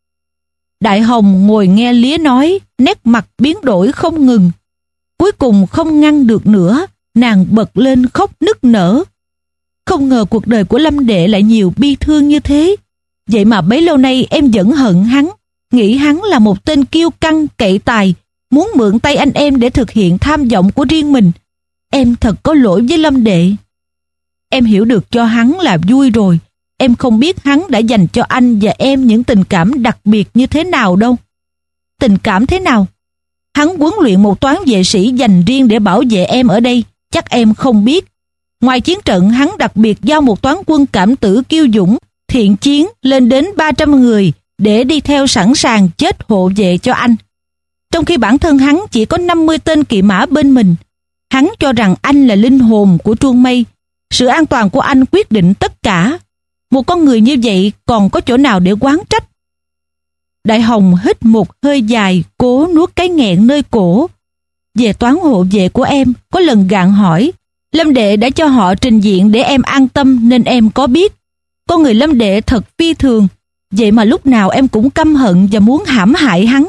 Đại Hồng ngồi nghe Lía nói, nét mặt biến đổi không ngừng. Cuối cùng không ngăn được nữa, nàng bật lên khóc nức nở. Không ngờ cuộc đời của Lâm Đệ lại nhiều bi thương như thế. Vậy mà bấy lâu nay em vẫn hận hắn, nghĩ hắn là một tên kiêu căng cậy tài, muốn mượn tay anh em để thực hiện tham vọng của riêng mình. Em thật có lỗi với Lâm Đệ. Em hiểu được cho hắn là vui rồi. Em không biết hắn đã dành cho anh và em những tình cảm đặc biệt như thế nào đâu. Tình cảm thế nào? Hắn huấn luyện một toán vệ sĩ dành riêng để bảo vệ em ở đây, chắc em không biết. Ngoài chiến trận, hắn đặc biệt giao một toán quân cảm tử kiêu dũng, thiện chiến lên đến ba trăm người để đi theo sẵn sàng chết hộ vệ cho anh. Trong khi bản thân hắn chỉ có năm mươi tên kỵ mã bên mình. Hắn cho rằng anh là linh hồn của Truông Mây. Sự an toàn của anh quyết định tất cả. Một con người như vậy còn có chỗ nào để oán trách? Đại Hồng hít một hơi dài, cố nuốt cái nghẹn nơi cổ. Về toán hộ vệ của em, có lần gạn hỏi, Lâm Đệ đã cho họ trình diện để em an tâm nên em có biết. Con người Lâm Đệ thật phi thường, vậy mà lúc nào em cũng căm hận và muốn hãm hại hắn.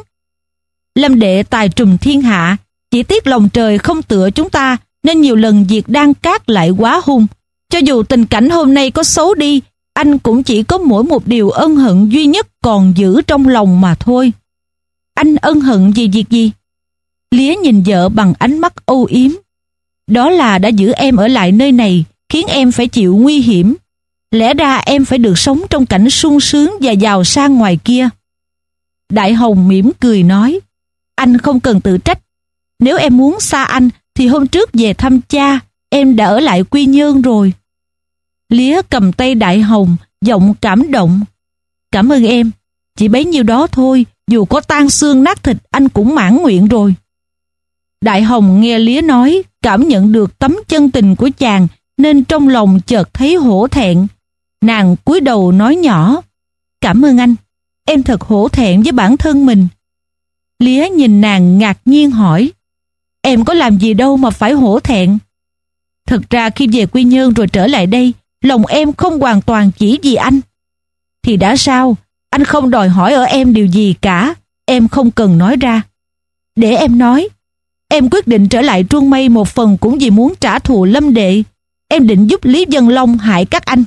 Lâm Đệ tài trùm thiên hạ, chỉ tiếc lòng trời không tựa chúng ta nên nhiều lần việc đan cát lại quá hung. Cho dù tình cảnh hôm nay có xấu đi, anh cũng chỉ có mỗi một điều ân hận duy nhất còn giữ trong lòng mà thôi. Anh ân hận vì việc gì? Lía nhìn vợ bằng ánh mắt âu yếm. Đó là đã giữ em ở lại nơi này, khiến em phải chịu nguy hiểm. Lẽ ra em phải được sống trong cảnh sung sướng và giàu sang ngoài kia. Đại Hồng mỉm cười nói, anh không cần tự trách. Nếu em muốn xa anh thì hôm trước về thăm cha, em đã ở lại Quy Nhơn rồi. Lía cầm tay Đại Hồng, giọng cảm động. Cảm ơn em, chỉ bấy nhiêu đó thôi, dù có tan xương nát thịt anh cũng mãn nguyện rồi. Đại Hồng nghe Lía nói, cảm nhận được tấm chân tình của chàng nên trong lòng chợt thấy hổ thẹn. Nàng cúi đầu nói nhỏ, cảm ơn anh, em thật hổ thẹn với bản thân mình. Lía nhìn nàng ngạc nhiên hỏi, em có làm gì đâu mà phải hổ thẹn. Thật ra khi về Quy Nhơn rồi trở lại đây, lòng em không hoàn toàn chỉ vì anh. Thì đã sao, anh không đòi hỏi ở em điều gì cả, em không cần nói ra. Để em nói, em quyết định trở lại Truông Mây một phần cũng vì muốn trả thù Lâm Đệ. Em định giúp Lý Vân Long hại các anh.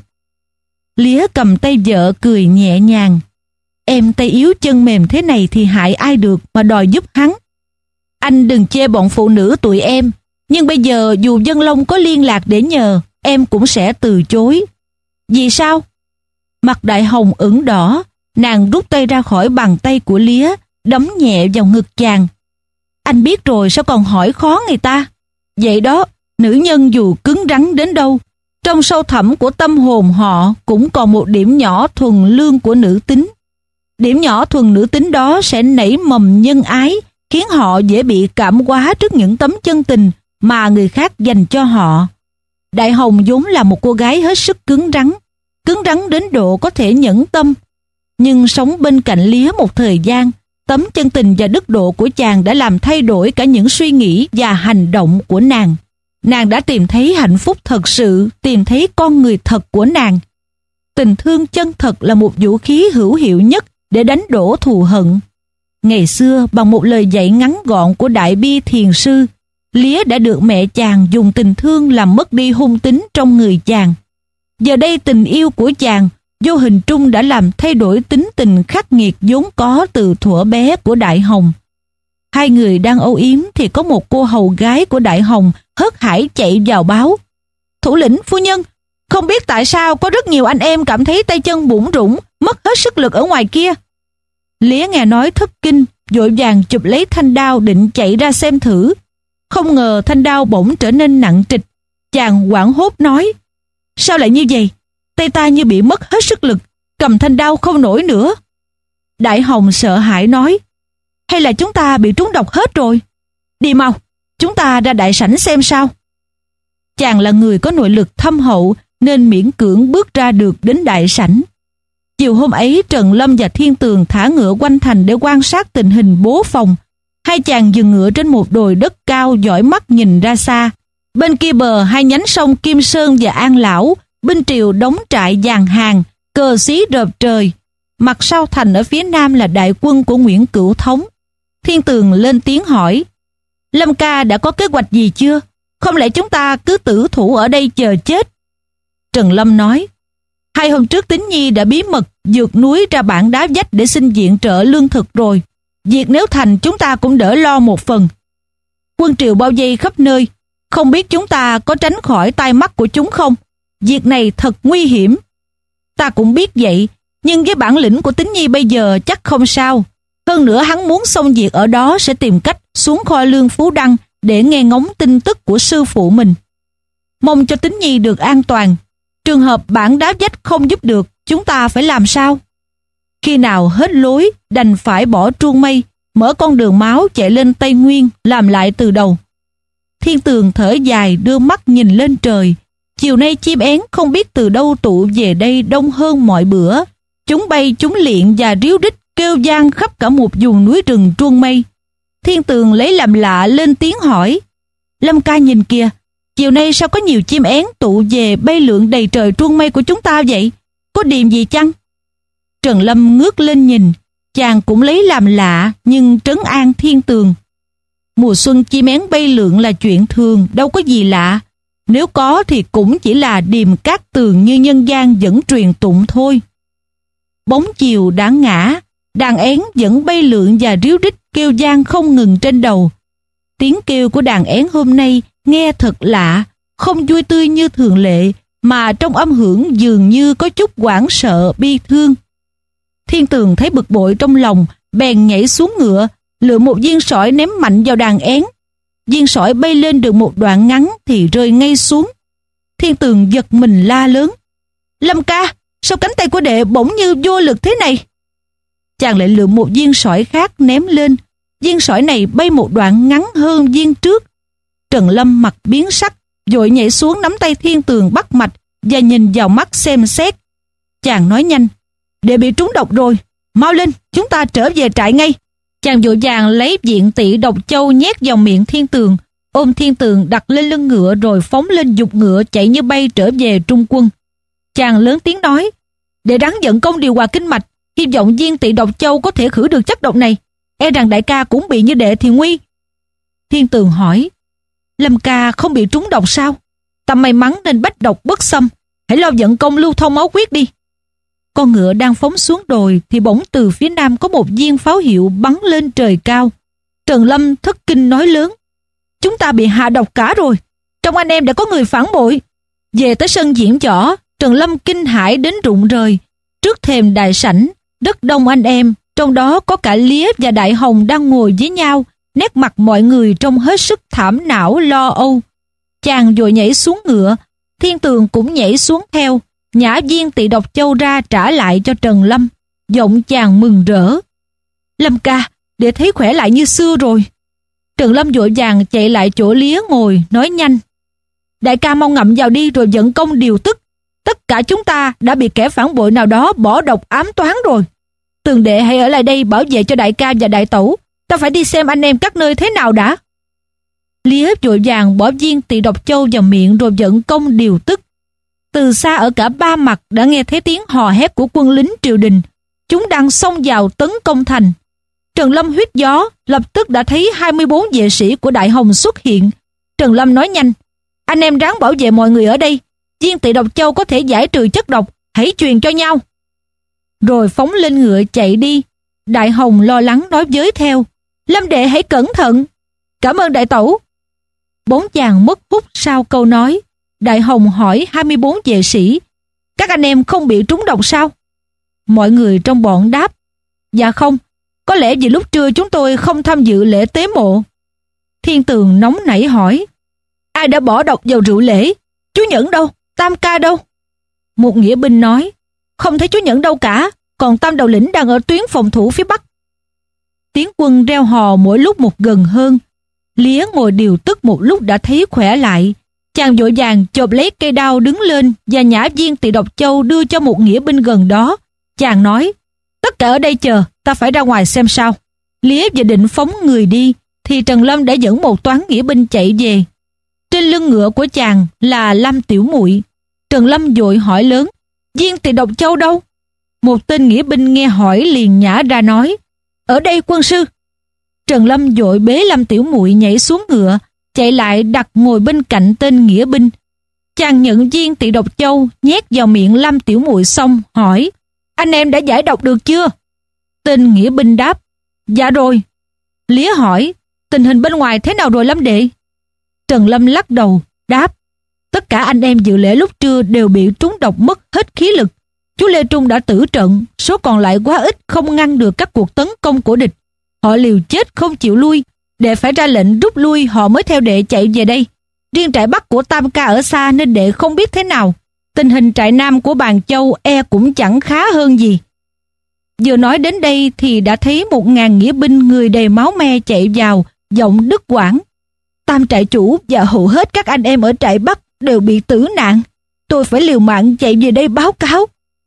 Lía cầm tay vợ cười nhẹ nhàng. Em tay yếu chân mềm thế này thì hại ai được mà đòi giúp hắn. Anh đừng chê bọn phụ nữ tụi em, nhưng bây giờ dù Vân Long có liên lạc để nhờ, em cũng sẽ từ chối. Vì sao? Mặt Đại Hồng ửng đỏ, nàng rút tay ra khỏi bàn tay của Lía, đấm nhẹ vào ngực chàng. Anh biết rồi sao còn hỏi khó người ta? Vậy đó, nữ nhân dù cứng rắn đến đâu, trong sâu thẳm của tâm hồn họ cũng còn một điểm nhỏ thuần lương của nữ tính. Điểm nhỏ thuần nữ tính đó sẽ nảy mầm nhân ái, khiến họ dễ bị cảm hóa trước những tấm chân tình mà người khác dành cho họ. Đại Hồng vốn là một cô gái hết sức cứng rắn, cứng rắn đến độ có thể nhẫn tâm. Nhưng sống bên cạnh Lía một thời gian, tấm chân tình và đức độ của chàng đã làm thay đổi cả những suy nghĩ và hành động của nàng. Nàng đã tìm thấy hạnh phúc thật sự, tìm thấy con người thật của nàng. Tình thương chân thật là một vũ khí hữu hiệu nhất để đánh đổ thù hận. Ngày xưa, bằng một lời dạy ngắn gọn của Đại Bi Thiền Sư, Lía đã được mẹ chàng dùng tình thương làm mất đi hung tính trong người chàng. Giờ đây tình yêu của chàng vô hình trung đã làm thay đổi tính tình khắc nghiệt vốn có từ thuở bé của Đại Hồng. Hai người đang âu yếm thì có một cô hầu gái của Đại Hồng hớt hải chạy vào báo: thủ lĩnh phu nhân, không biết tại sao có rất nhiều anh em cảm thấy tay chân bủn rủn, mất hết sức lực ở ngoài kia. Lía nghe nói thất kinh, vội vàng chụp lấy thanh đao định chạy ra xem thử. Không ngờ thanh đao bỗng trở nên nặng trịch. Chàng hoảng hốt nói: sao lại như vậy? Tay ta như bị mất hết sức lực, cầm thanh đao không nổi nữa. Đại Hồng sợ hãi nói: hay là chúng ta bị trúng độc hết rồi? Đi mau, chúng ta ra đại sảnh xem sao. Chàng là người có nội lực thâm hậu nên miễn cưỡng bước ra được đến đại sảnh. Chiều hôm ấy, Trần Lâm và Thiên Tường thả ngựa quanh thành để quan sát tình hình bố phòng. Hai chàng dừng ngựa trên một đồi đất cao, dõi mắt nhìn ra xa. Bên kia bờ hai nhánh sông Kim Sơn và An Lão, binh triều đóng trại dàn hàng, cờ xí rợp trời. Mặt sau thành ở phía nam là đại quân của Nguyễn Cửu Thống. Thiên Tường lên tiếng hỏi: Lâm ca đã có kế hoạch gì chưa? Không lẽ chúng ta cứ tử thủ ở đây chờ chết? Trần Lâm nói: hai hôm trước Tín Nhi đã bí mật vượt núi ra bản đá vách để xin viện trợ lương thực rồi. Việc nếu thành chúng ta cũng đỡ lo một phần. Quân triều bao vây khắp nơi, không biết chúng ta có tránh khỏi tai mắt của chúng không? Việc này thật nguy hiểm. Ta cũng biết vậy, nhưng với bản lĩnh của Tín Nhi bây giờ chắc không sao. Hơn nữa hắn muốn xong việc ở đó sẽ tìm cách xuống kho lương Phú Đăng để nghe ngóng tin tức của sư phụ mình. Mong cho Tín Nhi được an toàn. Trường hợp bản đá vách không giúp được, chúng ta phải làm sao? Khi nào hết lối, đành phải bỏ Truông Mây, mở con đường máu chạy lên Tây Nguyên, làm lại từ đầu. Thiên Tường thở dài, đưa mắt nhìn lên trời. Chiều nay chim én không biết từ đâu tụ về đây đông hơn mọi bữa. Chúng bay chúng liệng và ríu rít kêu vang khắp cả một vùng núi rừng Truông Mây. Thiên Tường lấy làm lạ lên tiếng hỏi: Lâm ca nhìn kìa, chiều nay sao có nhiều chim én tụ về bay lượn đầy trời Truông Mây của chúng ta vậy? Có điềm gì chăng? Trần Lâm ngước lên nhìn, chàng cũng lấy làm lạ nhưng trấn an Thiên Tường. Mùa xuân chim én bay lượn là chuyện thường, đâu có gì lạ. Nếu có thì cũng chỉ là điềm cát tường như nhân gian vẫn truyền tụng thôi. Bóng chiều đã ngã, đàn én vẫn bay lượn và ríu rít kêu vang không ngừng trên đầu. Tiếng kêu của đàn én hôm nay nghe thật lạ, không vui tươi như thường lệ, mà trong âm hưởng dường như có chút hoảng sợ bi thương. Thiên Tường thấy bực bội trong lòng, bèn nhảy xuống ngựa, lựa một viên sỏi ném mạnh vào đàn én. Viên sỏi bay lên được một đoạn ngắn thì rơi ngay xuống. Thiên Tường giật mình la lớn: Lâm ca, sao cánh tay của đệ bỗng như vô lực thế này? Chàng lại lựa một viên sỏi khác ném lên. Viên sỏi này bay một đoạn ngắn hơn viên trước. Trần Lâm mặt biến sắc, vội nhảy xuống nắm tay Thiên Tường bắt mạch và nhìn vào mắt xem xét. Chàng nói nhanh: đệ bị trúng độc rồi, mau lên, chúng ta trở về trại ngay. Chàng vội vàng lấy viện tỵ độc châu nhét vào miệng Thiên Tường, ôm Thiên Tường đặt lên lưng ngựa rồi phóng lên dục ngựa chạy như bay trở về trung quân. Chàng lớn tiếng nói: để ráng vận công điều hòa kinh mạch, hy vọng viên tỵ độc châu có thể khử được chất độc này. E rằng đại ca cũng bị như đệ thì nguy. Thiên Tường hỏi: Lâm ca không bị trúng độc sao? Ta may mắn nên bách độc bất xâm, hãy lo vận công lưu thông máu huyết đi. Con ngựa đang phóng xuống đồi thì bỗng từ phía nam có một viên pháo hiệu bắn lên trời cao. Trần Lâm thất kinh nói lớn: chúng ta bị hạ độc cả rồi, trong anh em đã có người phản bội. Về tới sân diễn võ, Trần Lâm kinh hãi đến rụng rời. Trước thềm đại sảnh, rất đông anh em, trong đó có cả Lía và Đại Hồng đang ngồi với nhau, nét mặt mọi người trông hết sức thảm não lo âu. Chàng vội nhảy xuống ngựa, Thiên Tường cũng nhảy xuống theo, nhả viên tỵ độc châu ra trả lại cho Trần Lâm. Giọng chàng mừng rỡ: Lâm ca, để thấy khỏe lại như xưa rồi. Trần Lâm vội vàng chạy lại chỗ Lía ngồi, nói nhanh: đại ca mau ngậm vào đi rồi vận công điều tức. Tất cả chúng ta đã bị kẻ phản bội nào đó bỏ độc ám toán rồi. Tường đệ hãy ở lại đây bảo vệ cho đại ca và đại tẩu. Ta phải đi xem anh em các nơi thế nào đã. Lía vội vàng bỏ viên tỵ độc châu vào miệng rồi vận công điều tức. Từ xa ở cả ba mặt đã nghe thấy tiếng hò hét của quân lính triều đình. Chúng đang xông vào tấn công thành. Trần Lâm huýt gió, lập tức đã thấy hai mươi bốn vệ sĩ của Đại Hồng xuất hiện. Trần Lâm nói nhanh: anh em ráng bảo vệ mọi người ở đây. Viên tỵ độc châu có thể giải trừ chất độc, hãy truyền cho nhau, rồi phóng lên ngựa chạy đi. Đại Hồng lo lắng nói với theo: Lâm đệ hãy cẩn thận. Cảm ơn đại tẩu. Bốn chàng mất hút sau câu nói. Đại Hồng hỏi hai mươi bốn vệ sĩ: Các anh em không bị trúng độc sao? Mọi người trong bọn đáp: Dạ không, có lẽ vì lúc trưa chúng tôi không tham dự lễ tế mộ. Thiên Tường nóng nảy hỏi: Ai đã bỏ độc vào rượu lễ? Chú Nhẫn đâu? Tam ca đâu? Một nghĩa binh nói: Không thấy chú Nhẫn đâu cả, còn Tam đầu lĩnh đang ở tuyến phòng thủ phía bắc. Tiếng quân reo hò mỗi lúc một gần hơn. Lía ngồi điều tức một lúc đã thấy khỏe lại. Chàng vội vàng chộp lấy cây đao đứng lên và nhả viên tỳ độc châu đưa cho một nghĩa binh gần đó. Chàng nói: Tất cả ở đây chờ, ta phải ra ngoài xem sao. Lía vừa định phóng người đi thì Trần Lâm đã dẫn một toán nghĩa binh chạy về. Trên lưng ngựa của chàng là Lâm Tiểu Muội. Trần Lâm vội hỏi lớn: Viên tỳ độc châu đâu? Một tên nghĩa binh nghe hỏi liền nhả ra nói: Ở đây quân sư. Trần Lâm vội bế Lâm Tiểu Muội nhảy xuống ngựa, chạy lại đặt ngồi bên cạnh tên nghĩa binh. Chàng nhận viên tỳ độc châu nhét vào miệng Lâm Tiểu Muội xong hỏi: Anh em đã giải độc được chưa? Tên nghĩa binh đáp: Dạ rồi. Lía hỏi: Tình hình bên ngoài thế nào rồi Lâm đệ? Trần Lâm lắc đầu đáp: Tất cả anh em dự lễ lúc trưa đều bị trúng độc mất hết khí lực. Chú Lê Trung đã tử trận, số còn lại quá ít không ngăn được các cuộc tấn công của địch. Họ liều chết không chịu lui, đệ phải ra lệnh rút lui họ mới theo đệ chạy về đây. Riêng trại Bắc của Tam ca ở xa nên đệ không biết thế nào. Tình hình trại Nam của Bàn Châu e cũng chẳng khá hơn gì. Vừa nói đến đây thì đã thấy một ngàn nghĩa binh người đầy máu me chạy vào, giọng đứt quãng: Tam trại chủ và hầu hết các anh em ở trại Bắc đều bị tử nạn. Tôi phải liều mạng chạy về đây báo cáo.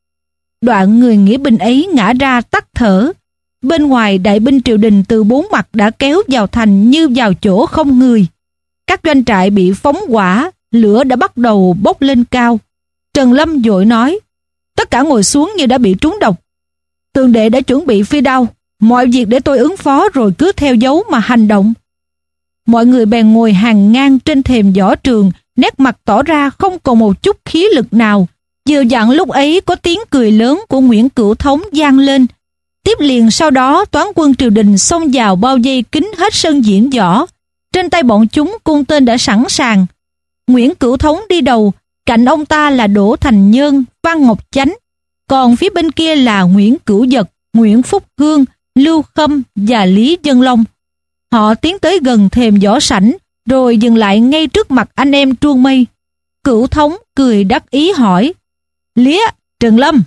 Đoạn người nghĩa binh ấy ngã ra tắt thở. Bên ngoài đại binh triều đình từ bốn mặt đã kéo vào thành như vào chỗ không người. Các doanh trại bị phóng hỏa, lửa đã bắt đầu bốc lên cao. Trần Lâm vội nói: Tất cả ngồi xuống như đã bị trúng độc. Tường đệ đã chuẩn bị phi đao, mọi việc để tôi ứng phó rồi cứ theo dấu mà hành động. Mọi người bèn ngồi hàng ngang trên thềm võ trường, nét mặt tỏ ra không còn một chút khí lực nào. Vừa dặn lúc ấy có tiếng cười lớn của Nguyễn Cửu Thống vang lên. Tiếp liền sau đó toán quân triều đình xông vào bao vây kín hết sân diễn võ. Trên tay bọn chúng cung tên đã sẵn sàng. Nguyễn Cửu Thống đi đầu, cạnh ông ta là Đỗ Thành Nhơn, Văn Ngọc Chánh. Còn phía bên kia là Nguyễn Cửu Dật, Nguyễn Phúc Hương, Lưu Khâm và Lý Dân Long. Họ tiến tới gần thềm võ sảnh, rồi dừng lại ngay trước mặt anh em Truông Mây. Cửu Thống cười đắc ý hỏi: Lía, Trần Lâm,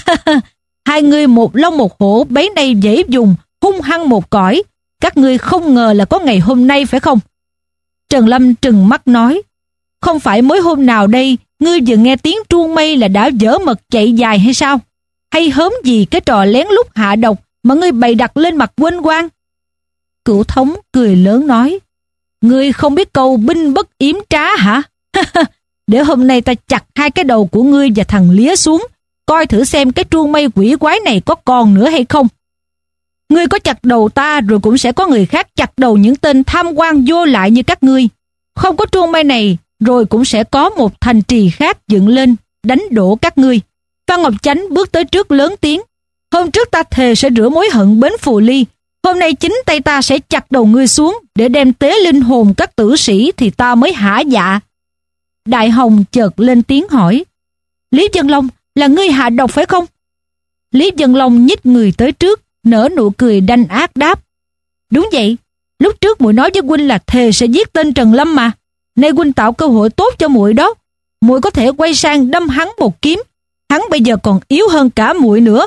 hai người một long một hổ bấy nay dễ dùng, hung hăng một cõi. Các ngươi không ngờ là có ngày hôm nay phải không? Trần Lâm trừng mắt nói: Không phải mới hôm nào đây ngươi vừa nghe tiếng Truông Mây là đã dở mật chạy dài hay sao? Hay hớm gì cái trò lén lút hạ độc mà ngươi bày đặt lên mặt Huynh Quang? Cửu Thống cười lớn nói: Ngươi không biết câu binh bất yếm trá hả? Để hôm nay ta chặt hai cái đầu của ngươi và thằng Lía xuống, coi thử xem cái Truông Mây quỷ quái này có còn nữa hay không. Ngươi có chặt đầu ta rồi cũng sẽ có người khác chặt đầu những tên tham quan vô lại như các ngươi. Không có Truông Mây này rồi cũng sẽ có một thành trì khác dựng lên đánh đổ các ngươi. Phan Ngọc Chánh bước tới trước lớn tiếng: Hôm trước ta thề sẽ rửa mối hận bến Phù Ly. Hôm nay chính tay ta sẽ chặt đầu ngươi xuống để đem tế linh hồn các tử sĩ thì ta mới hả dạ. Đại Hồng chợt lên tiếng hỏi: Lý Dân Long, là ngươi hạ độc phải không? Lý Dân Long nhích người tới trước, nở nụ cười đanh ác đáp: Đúng vậy, lúc trước muội nói với huynh là thề sẽ giết tên Trần Lâm mà. Nay huynh tạo cơ hội tốt cho muội đó, muội có thể quay sang đâm hắn một kiếm. Hắn bây giờ còn yếu hơn cả muội nữa.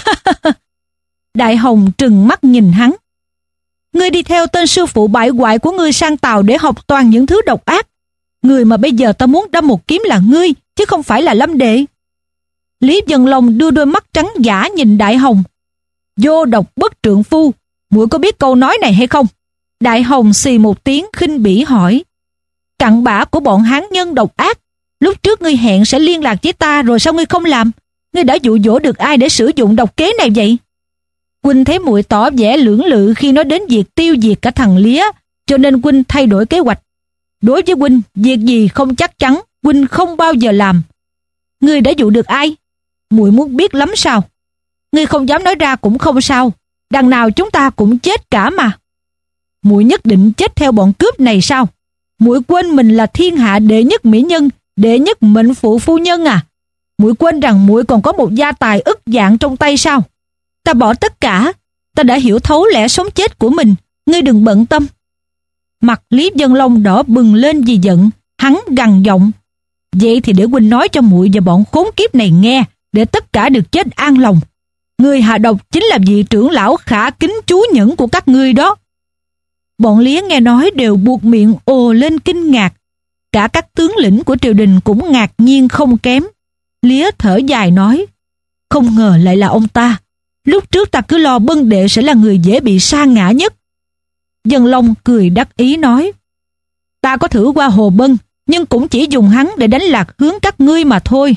Đại Hồng trừng mắt nhìn hắn: Ngươi đi theo tên sư phụ bại hoại của ngươi sang Tàu để học toàn những thứ độc ác. Người mà bây giờ ta muốn đâm một kiếm là ngươi, chứ không phải là Lâm đệ. Lý Dân Long đưa đôi mắt trắng dã nhìn Đại Hồng: Vô độc bất trượng phu, muội có biết câu nói này hay không? Đại Hồng xì một tiếng khinh bỉ hỏi: Cặn bã của bọn hán nhân độc ác, lúc trước ngươi hẹn sẽ liên lạc với ta rồi sao ngươi không làm? Ngươi đã dụ dỗ được ai để sử dụng độc kế này vậy? Huynh thấy muội tỏ vẻ lưỡng lự khi nói đến việc tiêu diệt cả thằng Lía, cho nên huynh thay đổi kế hoạch. Đối với huynh, việc gì không chắc chắn, huynh không bao giờ làm. Ngươi đã dụ được ai? Muội muốn biết lắm sao? Ngươi không dám nói ra cũng không sao, đằng nào chúng ta cũng chết cả mà. Muội nhất định chết theo bọn cướp này sao? Muội quên mình là thiên hạ đệ nhất mỹ nhân, đệ nhất mệnh phụ phu nhân à? Muội quên rằng muội còn có một gia tài ức vạn trong tay sao? Ta bỏ tất cả, ta đã hiểu thấu lẽ sống chết của mình, ngươi đừng bận tâm. Mặt Lý Vân Long đỏ bừng lên vì giận, hắn gằn giọng: Vậy thì để huynh nói cho muội và bọn khốn kiếp này nghe, để tất cả được chết an lòng. Người hạ độc chính là vị trưởng lão khả kính chú nhẫn của các ngươi đó. Bọn Lía nghe nói đều buột miệng ồ lên kinh ngạc. Cả các tướng lĩnh của triều đình cũng ngạc nhiên không kém. Lía thở dài nói: Không ngờ lại là ông ta. Lúc trước ta cứ lo Bân đệ sẽ là người dễ bị sa ngã nhất. Vân Long cười đắc ý nói: Ta có thử qua Hồ Bân, nhưng cũng chỉ dùng hắn để đánh lạc hướng các ngươi mà thôi.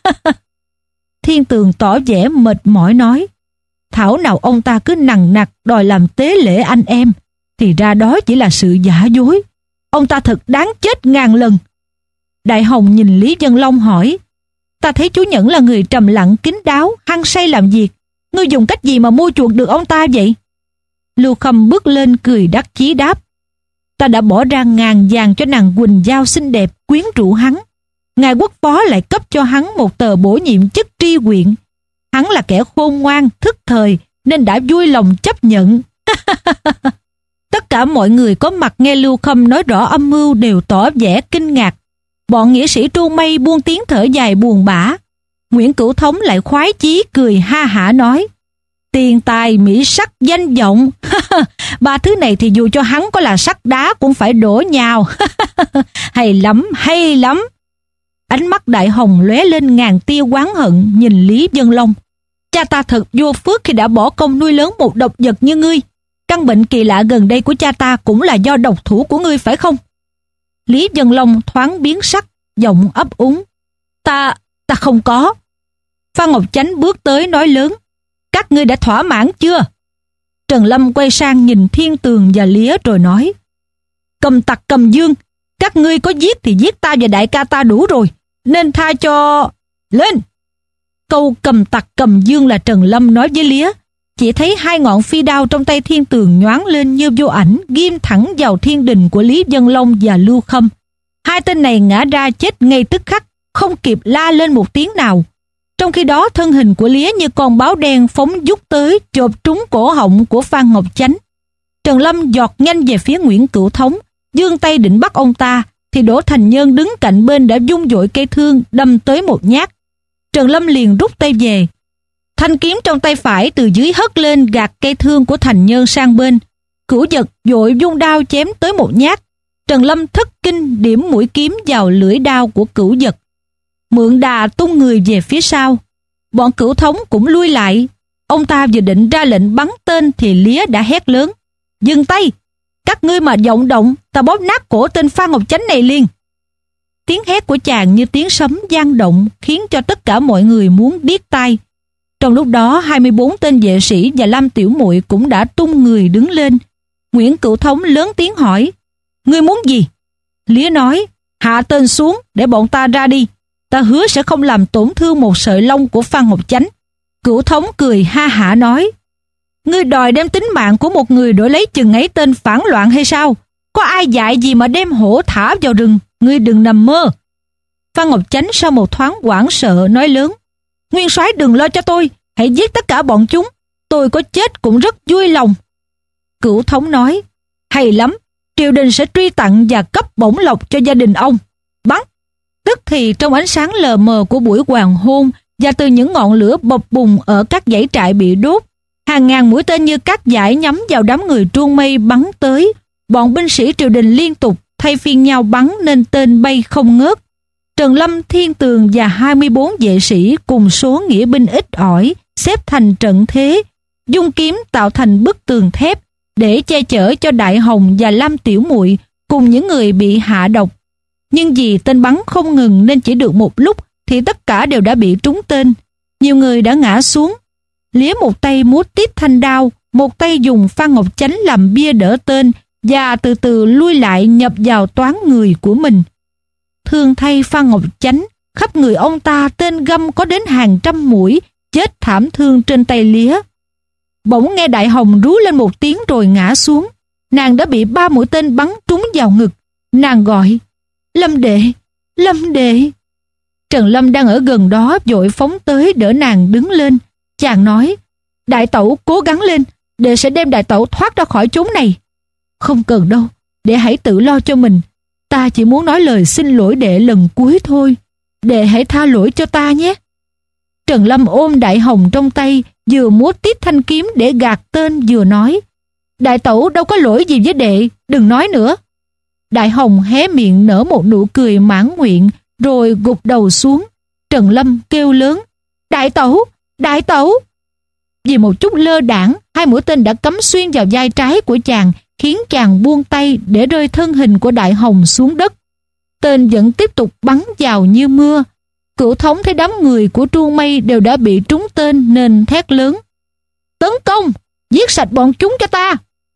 Thiên Tường tỏ vẻ mệt mỏi nói: Thảo nào ông ta cứ nằng nặc đòi làm tế lễ anh em, thì ra đó chỉ là sự giả dối. Ông ta thật đáng chết ngàn lần. Đại Hồng nhìn Lý Vân Long hỏi: Ta thấy chú Nhẫn là người trầm lặng kín đáo, hăng say làm việc. Ngươi dùng cách gì mà mua chuộc được ông ta vậy? Lưu Khâm bước lên cười đắc chí đáp: Ta đã bỏ ra ngàn vàng cho nàng Quỳnh Giao xinh đẹp quyến rũ hắn. Ngài quốc phó lại cấp cho hắn một tờ bổ nhiệm chức tri huyện. Hắn là kẻ khôn ngoan, thức thời, nên đã vui lòng chấp nhận. Tất cả mọi người có mặt nghe Lưu Khâm nói rõ âm mưu đều tỏ vẻ kinh ngạc. Bọn nghĩa sĩ tru mây buông tiếng thở dài buồn bã. Nguyễn Cửu Thống lại khoái chí cười ha hả nói: Tiền tài, mỹ sắc, danh vọng, ba thứ này thì dù cho hắn có là sắt đá cũng phải đổ nhào. Hay lắm, hay lắm. Ánh mắt Đại Hồng lóe lên ngàn tia oán hận nhìn Lý Vân Long. Cha ta thật vô phước khi đã bỏ công nuôi lớn một độc vật như ngươi. Căn bệnh kỳ lạ gần đây của cha ta cũng là do độc thủ của ngươi phải không? Lý Vân Long thoáng biến sắc, giọng ấp úng: Ta, ta không có. Phan Ngọc Chánh bước tới nói lớn: Các ngươi đã thỏa mãn chưa? Trần Lâm quay sang nhìn Thiên Tường và Lía rồi nói: Cầm Tặc Cầm Dương, các ngươi có giết thì giết ta và đại ca ta đủ rồi, nên tha cho... Lên! Câu Cầm Tặc Cầm Dương là Trần Lâm nói với Lía. Chỉ thấy hai ngọn phi đao trong tay Thiên Tường nhoáng lên như vô ảnh, ghim thẳng vào thiên đình của Lý Vân Long và Lưu Khâm. Hai tên này ngã ra chết ngay tức khắc, không kịp la lên một tiếng nào. Trong khi đó thân hình của Lía như con báo đen phóng vút tới, chộp trúng cổ họng của Phan Ngọc Chánh. Trần Lâm giọt nhanh về phía Nguyễn Cửu Thống, giương tay định bắt ông ta, thì Đỗ Thành Nhân đứng cạnh bên đã vung dội cây thương đâm tới một nhát. Trần Lâm liền rút tay về. Thanh kiếm trong tay phải từ dưới hất lên gạt cây thương của Thành Nhân sang bên. Cửu Vật vội vung đao chém tới một nhát. Trần Lâm thất kinh điểm mũi kiếm vào lưỡi đao của Cửu Vật. Mượn đà tung người về phía sau. Bọn Cửu Thống cũng lui lại. Ông ta vừa định ra lệnh bắn tên thì Lía đã hét lớn: Dừng tay! Các ngươi mà vọng động, ta bóp nát cổ tên Phan Ngọc Chánh này liền. Tiếng hét của chàng như tiếng sấm vang động, khiến cho tất cả mọi người muốn điếc tai. Trong lúc đó hai mươi bốn tên vệ sĩ và Lam Tiểu Muội cũng đã tung người đứng lên. Nguyễn Cửu Thống lớn tiếng hỏi: Ngươi muốn gì? Lía nói: Hạ tên xuống để bọn ta ra đi. Ta hứa sẽ không làm tổn thương một sợi lông của Phan Ngọc Chánh. Cửu Thống cười ha hả nói: Ngươi đòi đem tính mạng của một người đổi lấy chừng ấy tên phản loạn hay sao? Có ai dạy gì mà đem hổ thả vào rừng? Ngươi đừng nằm mơ. Phan Ngọc Chánh sau một thoáng hoảng sợ nói lớn: Nguyên soái đừng lo cho tôi, hãy giết tất cả bọn chúng. Tôi có chết cũng rất vui lòng. Cửu Thống nói: Hay lắm, triều đình sẽ truy tặng và cấp bổng lộc cho gia đình ông. Bắn! Tức thì trong ánh sáng lờ mờ của buổi hoàng hôn và từ những ngọn lửa bập bùng ở các dãy trại bị đốt, hàng ngàn mũi tên như cát dải nhắm vào đám người truông mây bắn tới. Bọn binh sĩ triều đình liên tục thay phiên nhau bắn nên tên bay không ngớt. Trần Lâm, Thiên Tường và hai mươi bốn vệ sĩ cùng số nghĩa binh ít ỏi xếp thành trận thế, dung kiếm tạo thành bức tường thép để che chở cho Đại Hồng và Lam Tiểu Muội cùng những người bị hạ độc. Nhưng vì tên bắn không ngừng nên chỉ được một lúc thì tất cả đều đã bị trúng tên. Nhiều người đã ngã xuống. Lía một tay múa tiếp thanh đao, một tay dùng Phan Ngọc Chánh làm bia đỡ tên và từ từ lui lại nhập vào toán người của mình. Thương thay Phan Ngọc Chánh, khắp người ông ta tên găm có đến hàng trăm mũi chết thảm thương trên tay Lía. Bỗng nghe Đại Hồng rú lên một tiếng rồi ngã xuống. Nàng đã bị ba mũi tên bắn trúng vào ngực. Nàng gọi, Lâm đệ, Lâm đệ. Trần Lâm đang ở gần đó vội phóng tới đỡ nàng đứng lên. Chàng nói, đại tẩu cố gắng lên, đệ sẽ đem đại tẩu thoát ra khỏi chốn này. Không cần đâu, đệ hãy tự lo cho mình. Ta chỉ muốn nói lời xin lỗi đệ lần cuối thôi. Đệ hãy tha lỗi cho ta nhé. Trần Lâm ôm Đại Hồng trong tay, vừa múa tít thanh kiếm để gạt tên vừa nói, đại tẩu đâu có lỗi gì với đệ, đừng nói nữa. Đại Hồng hé miệng nở một nụ cười mãn nguyện, rồi gục đầu xuống. Trần Lâm kêu lớn, đại tẩu, đại tẩu. Vì một chút lơ đãng, hai mũi tên đã cắm xuyên vào vai trái của chàng, khiến chàng buông tay để rơi thân hình của Đại Hồng xuống đất. Tên vẫn tiếp tục bắn vào như mưa. Cửu thống thấy đám người của Truông Mây đều đã bị trúng tên nên thét lớn, tấn công, giết sạch bọn chúng cho ta.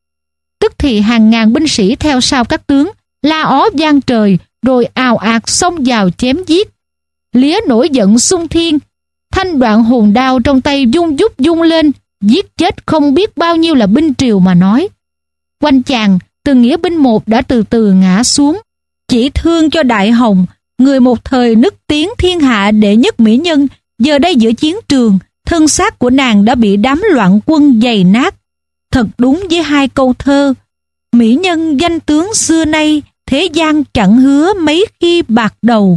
Tức thì hàng ngàn binh sĩ theo sau các tướng, la ó vang trời, rồi ào ạt xông vào chém giết. Lía nổi giận xung thiên, thanh đoạn hồn đao trong tay vung vút vung lên, giết chết không biết bao nhiêu là binh triều mà nói. Quanh chàng, từng nghĩa binh một đã từ từ ngã xuống. Chỉ thương cho Đại Hồng, người một thời nức tiếng thiên hạ đệ nhất mỹ nhân, giờ đây giữa chiến trường, thân xác của nàng đã bị đám loạn quân giày nát. Thật đúng với hai câu thơ, mỹ nhân danh tướng xưa nay, thế gian chẳng hứa mấy khi bạc đầu.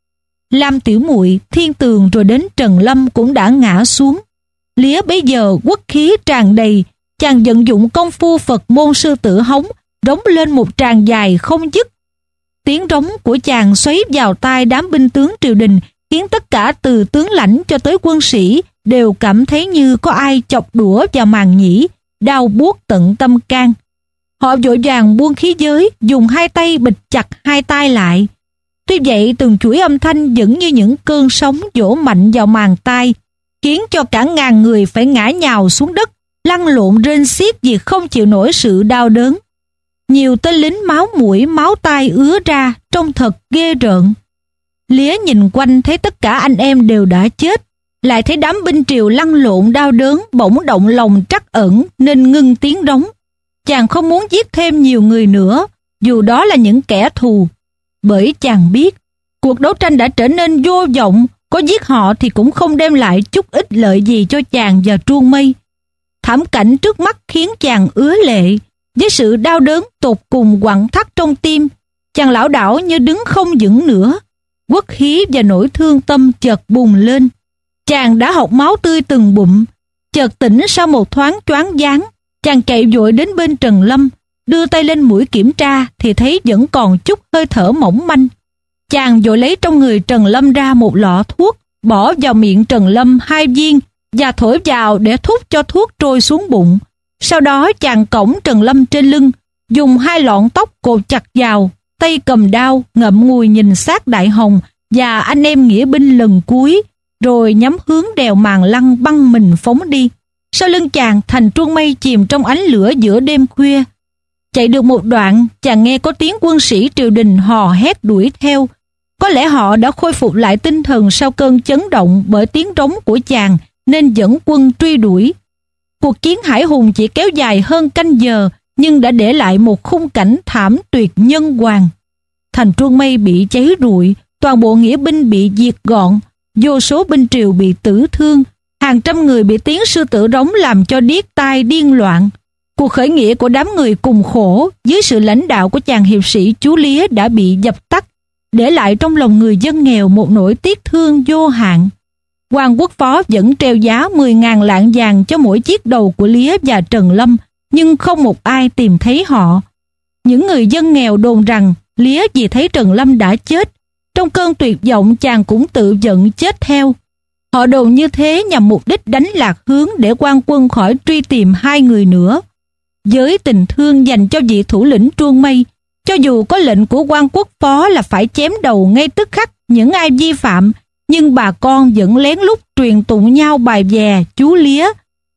Lam Tiểu Muội, Thiên Tường rồi đến Trần Lâm cũng đã ngã xuống. Lía bấy giờ quốc khí tràn đầy, chàng vận dụng công phu Phật môn sư tử hống, rống lên một tràng dài không dứt. Tiếng rống của chàng xoáy vào tai đám binh tướng triều đình, khiến tất cả từ tướng lãnh cho tới quân sĩ đều cảm thấy như có ai chọc đũa vào màng nhĩ, đau buốt tận tâm can. Họ vội vàng buông khí giới, dùng hai tay bịt chặt hai tai lại. Tuy vậy từng chuỗi âm thanh vẫn như những cơn sóng vỗ mạnh vào màng tai, khiến cho cả ngàn người phải ngã nhào xuống đất, lăn lộn rên xiết vì không chịu nổi sự đau đớn. Nhiều tên lính máu mũi máu tai ứa ra, trông thật ghê rợn. Lía nhìn quanh thấy tất cả anh em đều đã chết, lại thấy đám binh triều lăn lộn đau đớn, bỗng động lòng trắc ẩn nên ngưng tiếng rống. Chàng không muốn giết thêm nhiều người nữa, dù đó là những kẻ thù, bởi chàng biết cuộc đấu tranh đã trở nên vô vọng, có giết họ thì cũng không đem lại chút ích lợi gì cho chàng và Truông Mây. Thảm cảnh trước mắt khiến chàng ứa lệ. Với sự đau đớn tột cùng quặn thắt trong tim, chàng lảo đảo như đứng không vững nữa. Uất khí và nỗi thương tâm chợt bùng lên. Chàng đã hộc máu tươi từng bụng. Chợt tỉnh sau một thoáng choáng váng, chàng chạy vội đến bên Trần Lâm, đưa tay lên mũi kiểm tra thì thấy vẫn còn chút hơi thở mỏng manh. Chàng vội lấy trong người Trần Lâm ra một lọ thuốc, bỏ vào miệng Trần Lâm hai viên và thổi vào để thúc cho thuốc trôi xuống bụng. Sau đó chàng cõng Trần Lâm trên lưng, dùng hai lọn tóc cột chặt vào, tay cầm đao ngậm ngùi nhìn xác Đại Hồng và anh em nghĩa binh lần cuối, rồi nhắm hướng đèo Màn Lăng băng mình phóng đi. Sau lưng chàng, thành Truông Mây chìm trong ánh lửa giữa đêm khuya. Chạy được một đoạn, chàng nghe có tiếng quân sĩ triều đình hò hét đuổi theo. Có lẽ họ đã khôi phục lại tinh thần sau cơn chấn động bởi tiếng rống của chàng, nên dẫn quân truy đuổi. Cuộc chiến hải hùng chỉ kéo dài hơn canh giờ, nhưng đã để lại một khung cảnh thảm tuyệt nhân hoàng. Thành Truông Mây bị cháy rụi, toàn bộ nghĩa binh bị diệt gọn, vô số binh triều bị tử thương, hàng trăm người bị tiếng sư tử rống làm cho điếc tai điên loạn. Cuộc khởi nghĩa của đám người cùng khổ dưới sự lãnh đạo của chàng hiệp sĩ Chú Lía đã bị dập tắt, để lại trong lòng người dân nghèo một nỗi tiếc thương vô hạn. Quan Quốc Phó vẫn treo giá mười ngàn lạng vàng cho mỗi chiếc đầu của Lía và Trần Lâm, nhưng không một ai tìm thấy họ. Những người dân nghèo đồn rằng Lía vì thấy Trần Lâm đã chết, trong cơn tuyệt vọng chàng cũng tự giận chết theo. Họ đồn như thế nhằm mục đích đánh lạc hướng để quan quân khỏi truy tìm hai người nữa. Với tình thương dành cho vị thủ lĩnh Truông Mây, cho dù có lệnh của Quan Quốc Phó là phải chém đầu ngay tức khắc những ai vi phạm, nhưng bà con vẫn lén lút truyền tụng nhau bài vè Chú Lía.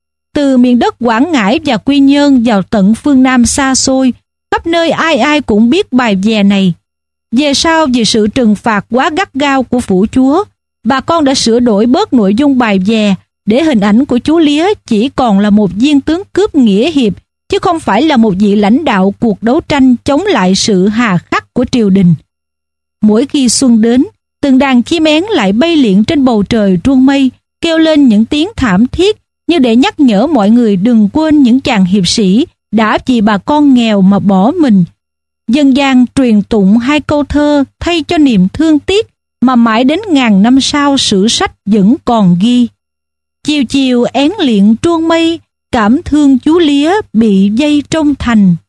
Từ miền đất Quảng Ngãi và Quy Nhơn vào tận phương Nam xa xôi, khắp nơi ai ai cũng biết bài vè này. Về sau vì sự trừng phạt quá gắt gao của phủ chúa, bà con đã sửa đổi bớt nội dung bài vè để hình ảnh của chú Lía chỉ còn là một viên tướng cướp nghĩa hiệp, chứ không phải là một vị lãnh đạo cuộc đấu tranh chống lại sự hà khắc của triều đình. Mỗi khi xuân đến, từng đàn chim én lại bay liệng trên bầu trời truông mây, kêu lên những tiếng thảm thiết như để nhắc nhở mọi người đừng quên những chàng hiệp sĩ đã vì bà con nghèo mà bỏ mình. Dân gian truyền tụng hai câu thơ thay cho niềm thương tiếc mà mãi đến ngàn năm sau sử sách vẫn còn ghi: chiều chiều én liệng truông mây, cảm thương chú Lía bị dây trong thành.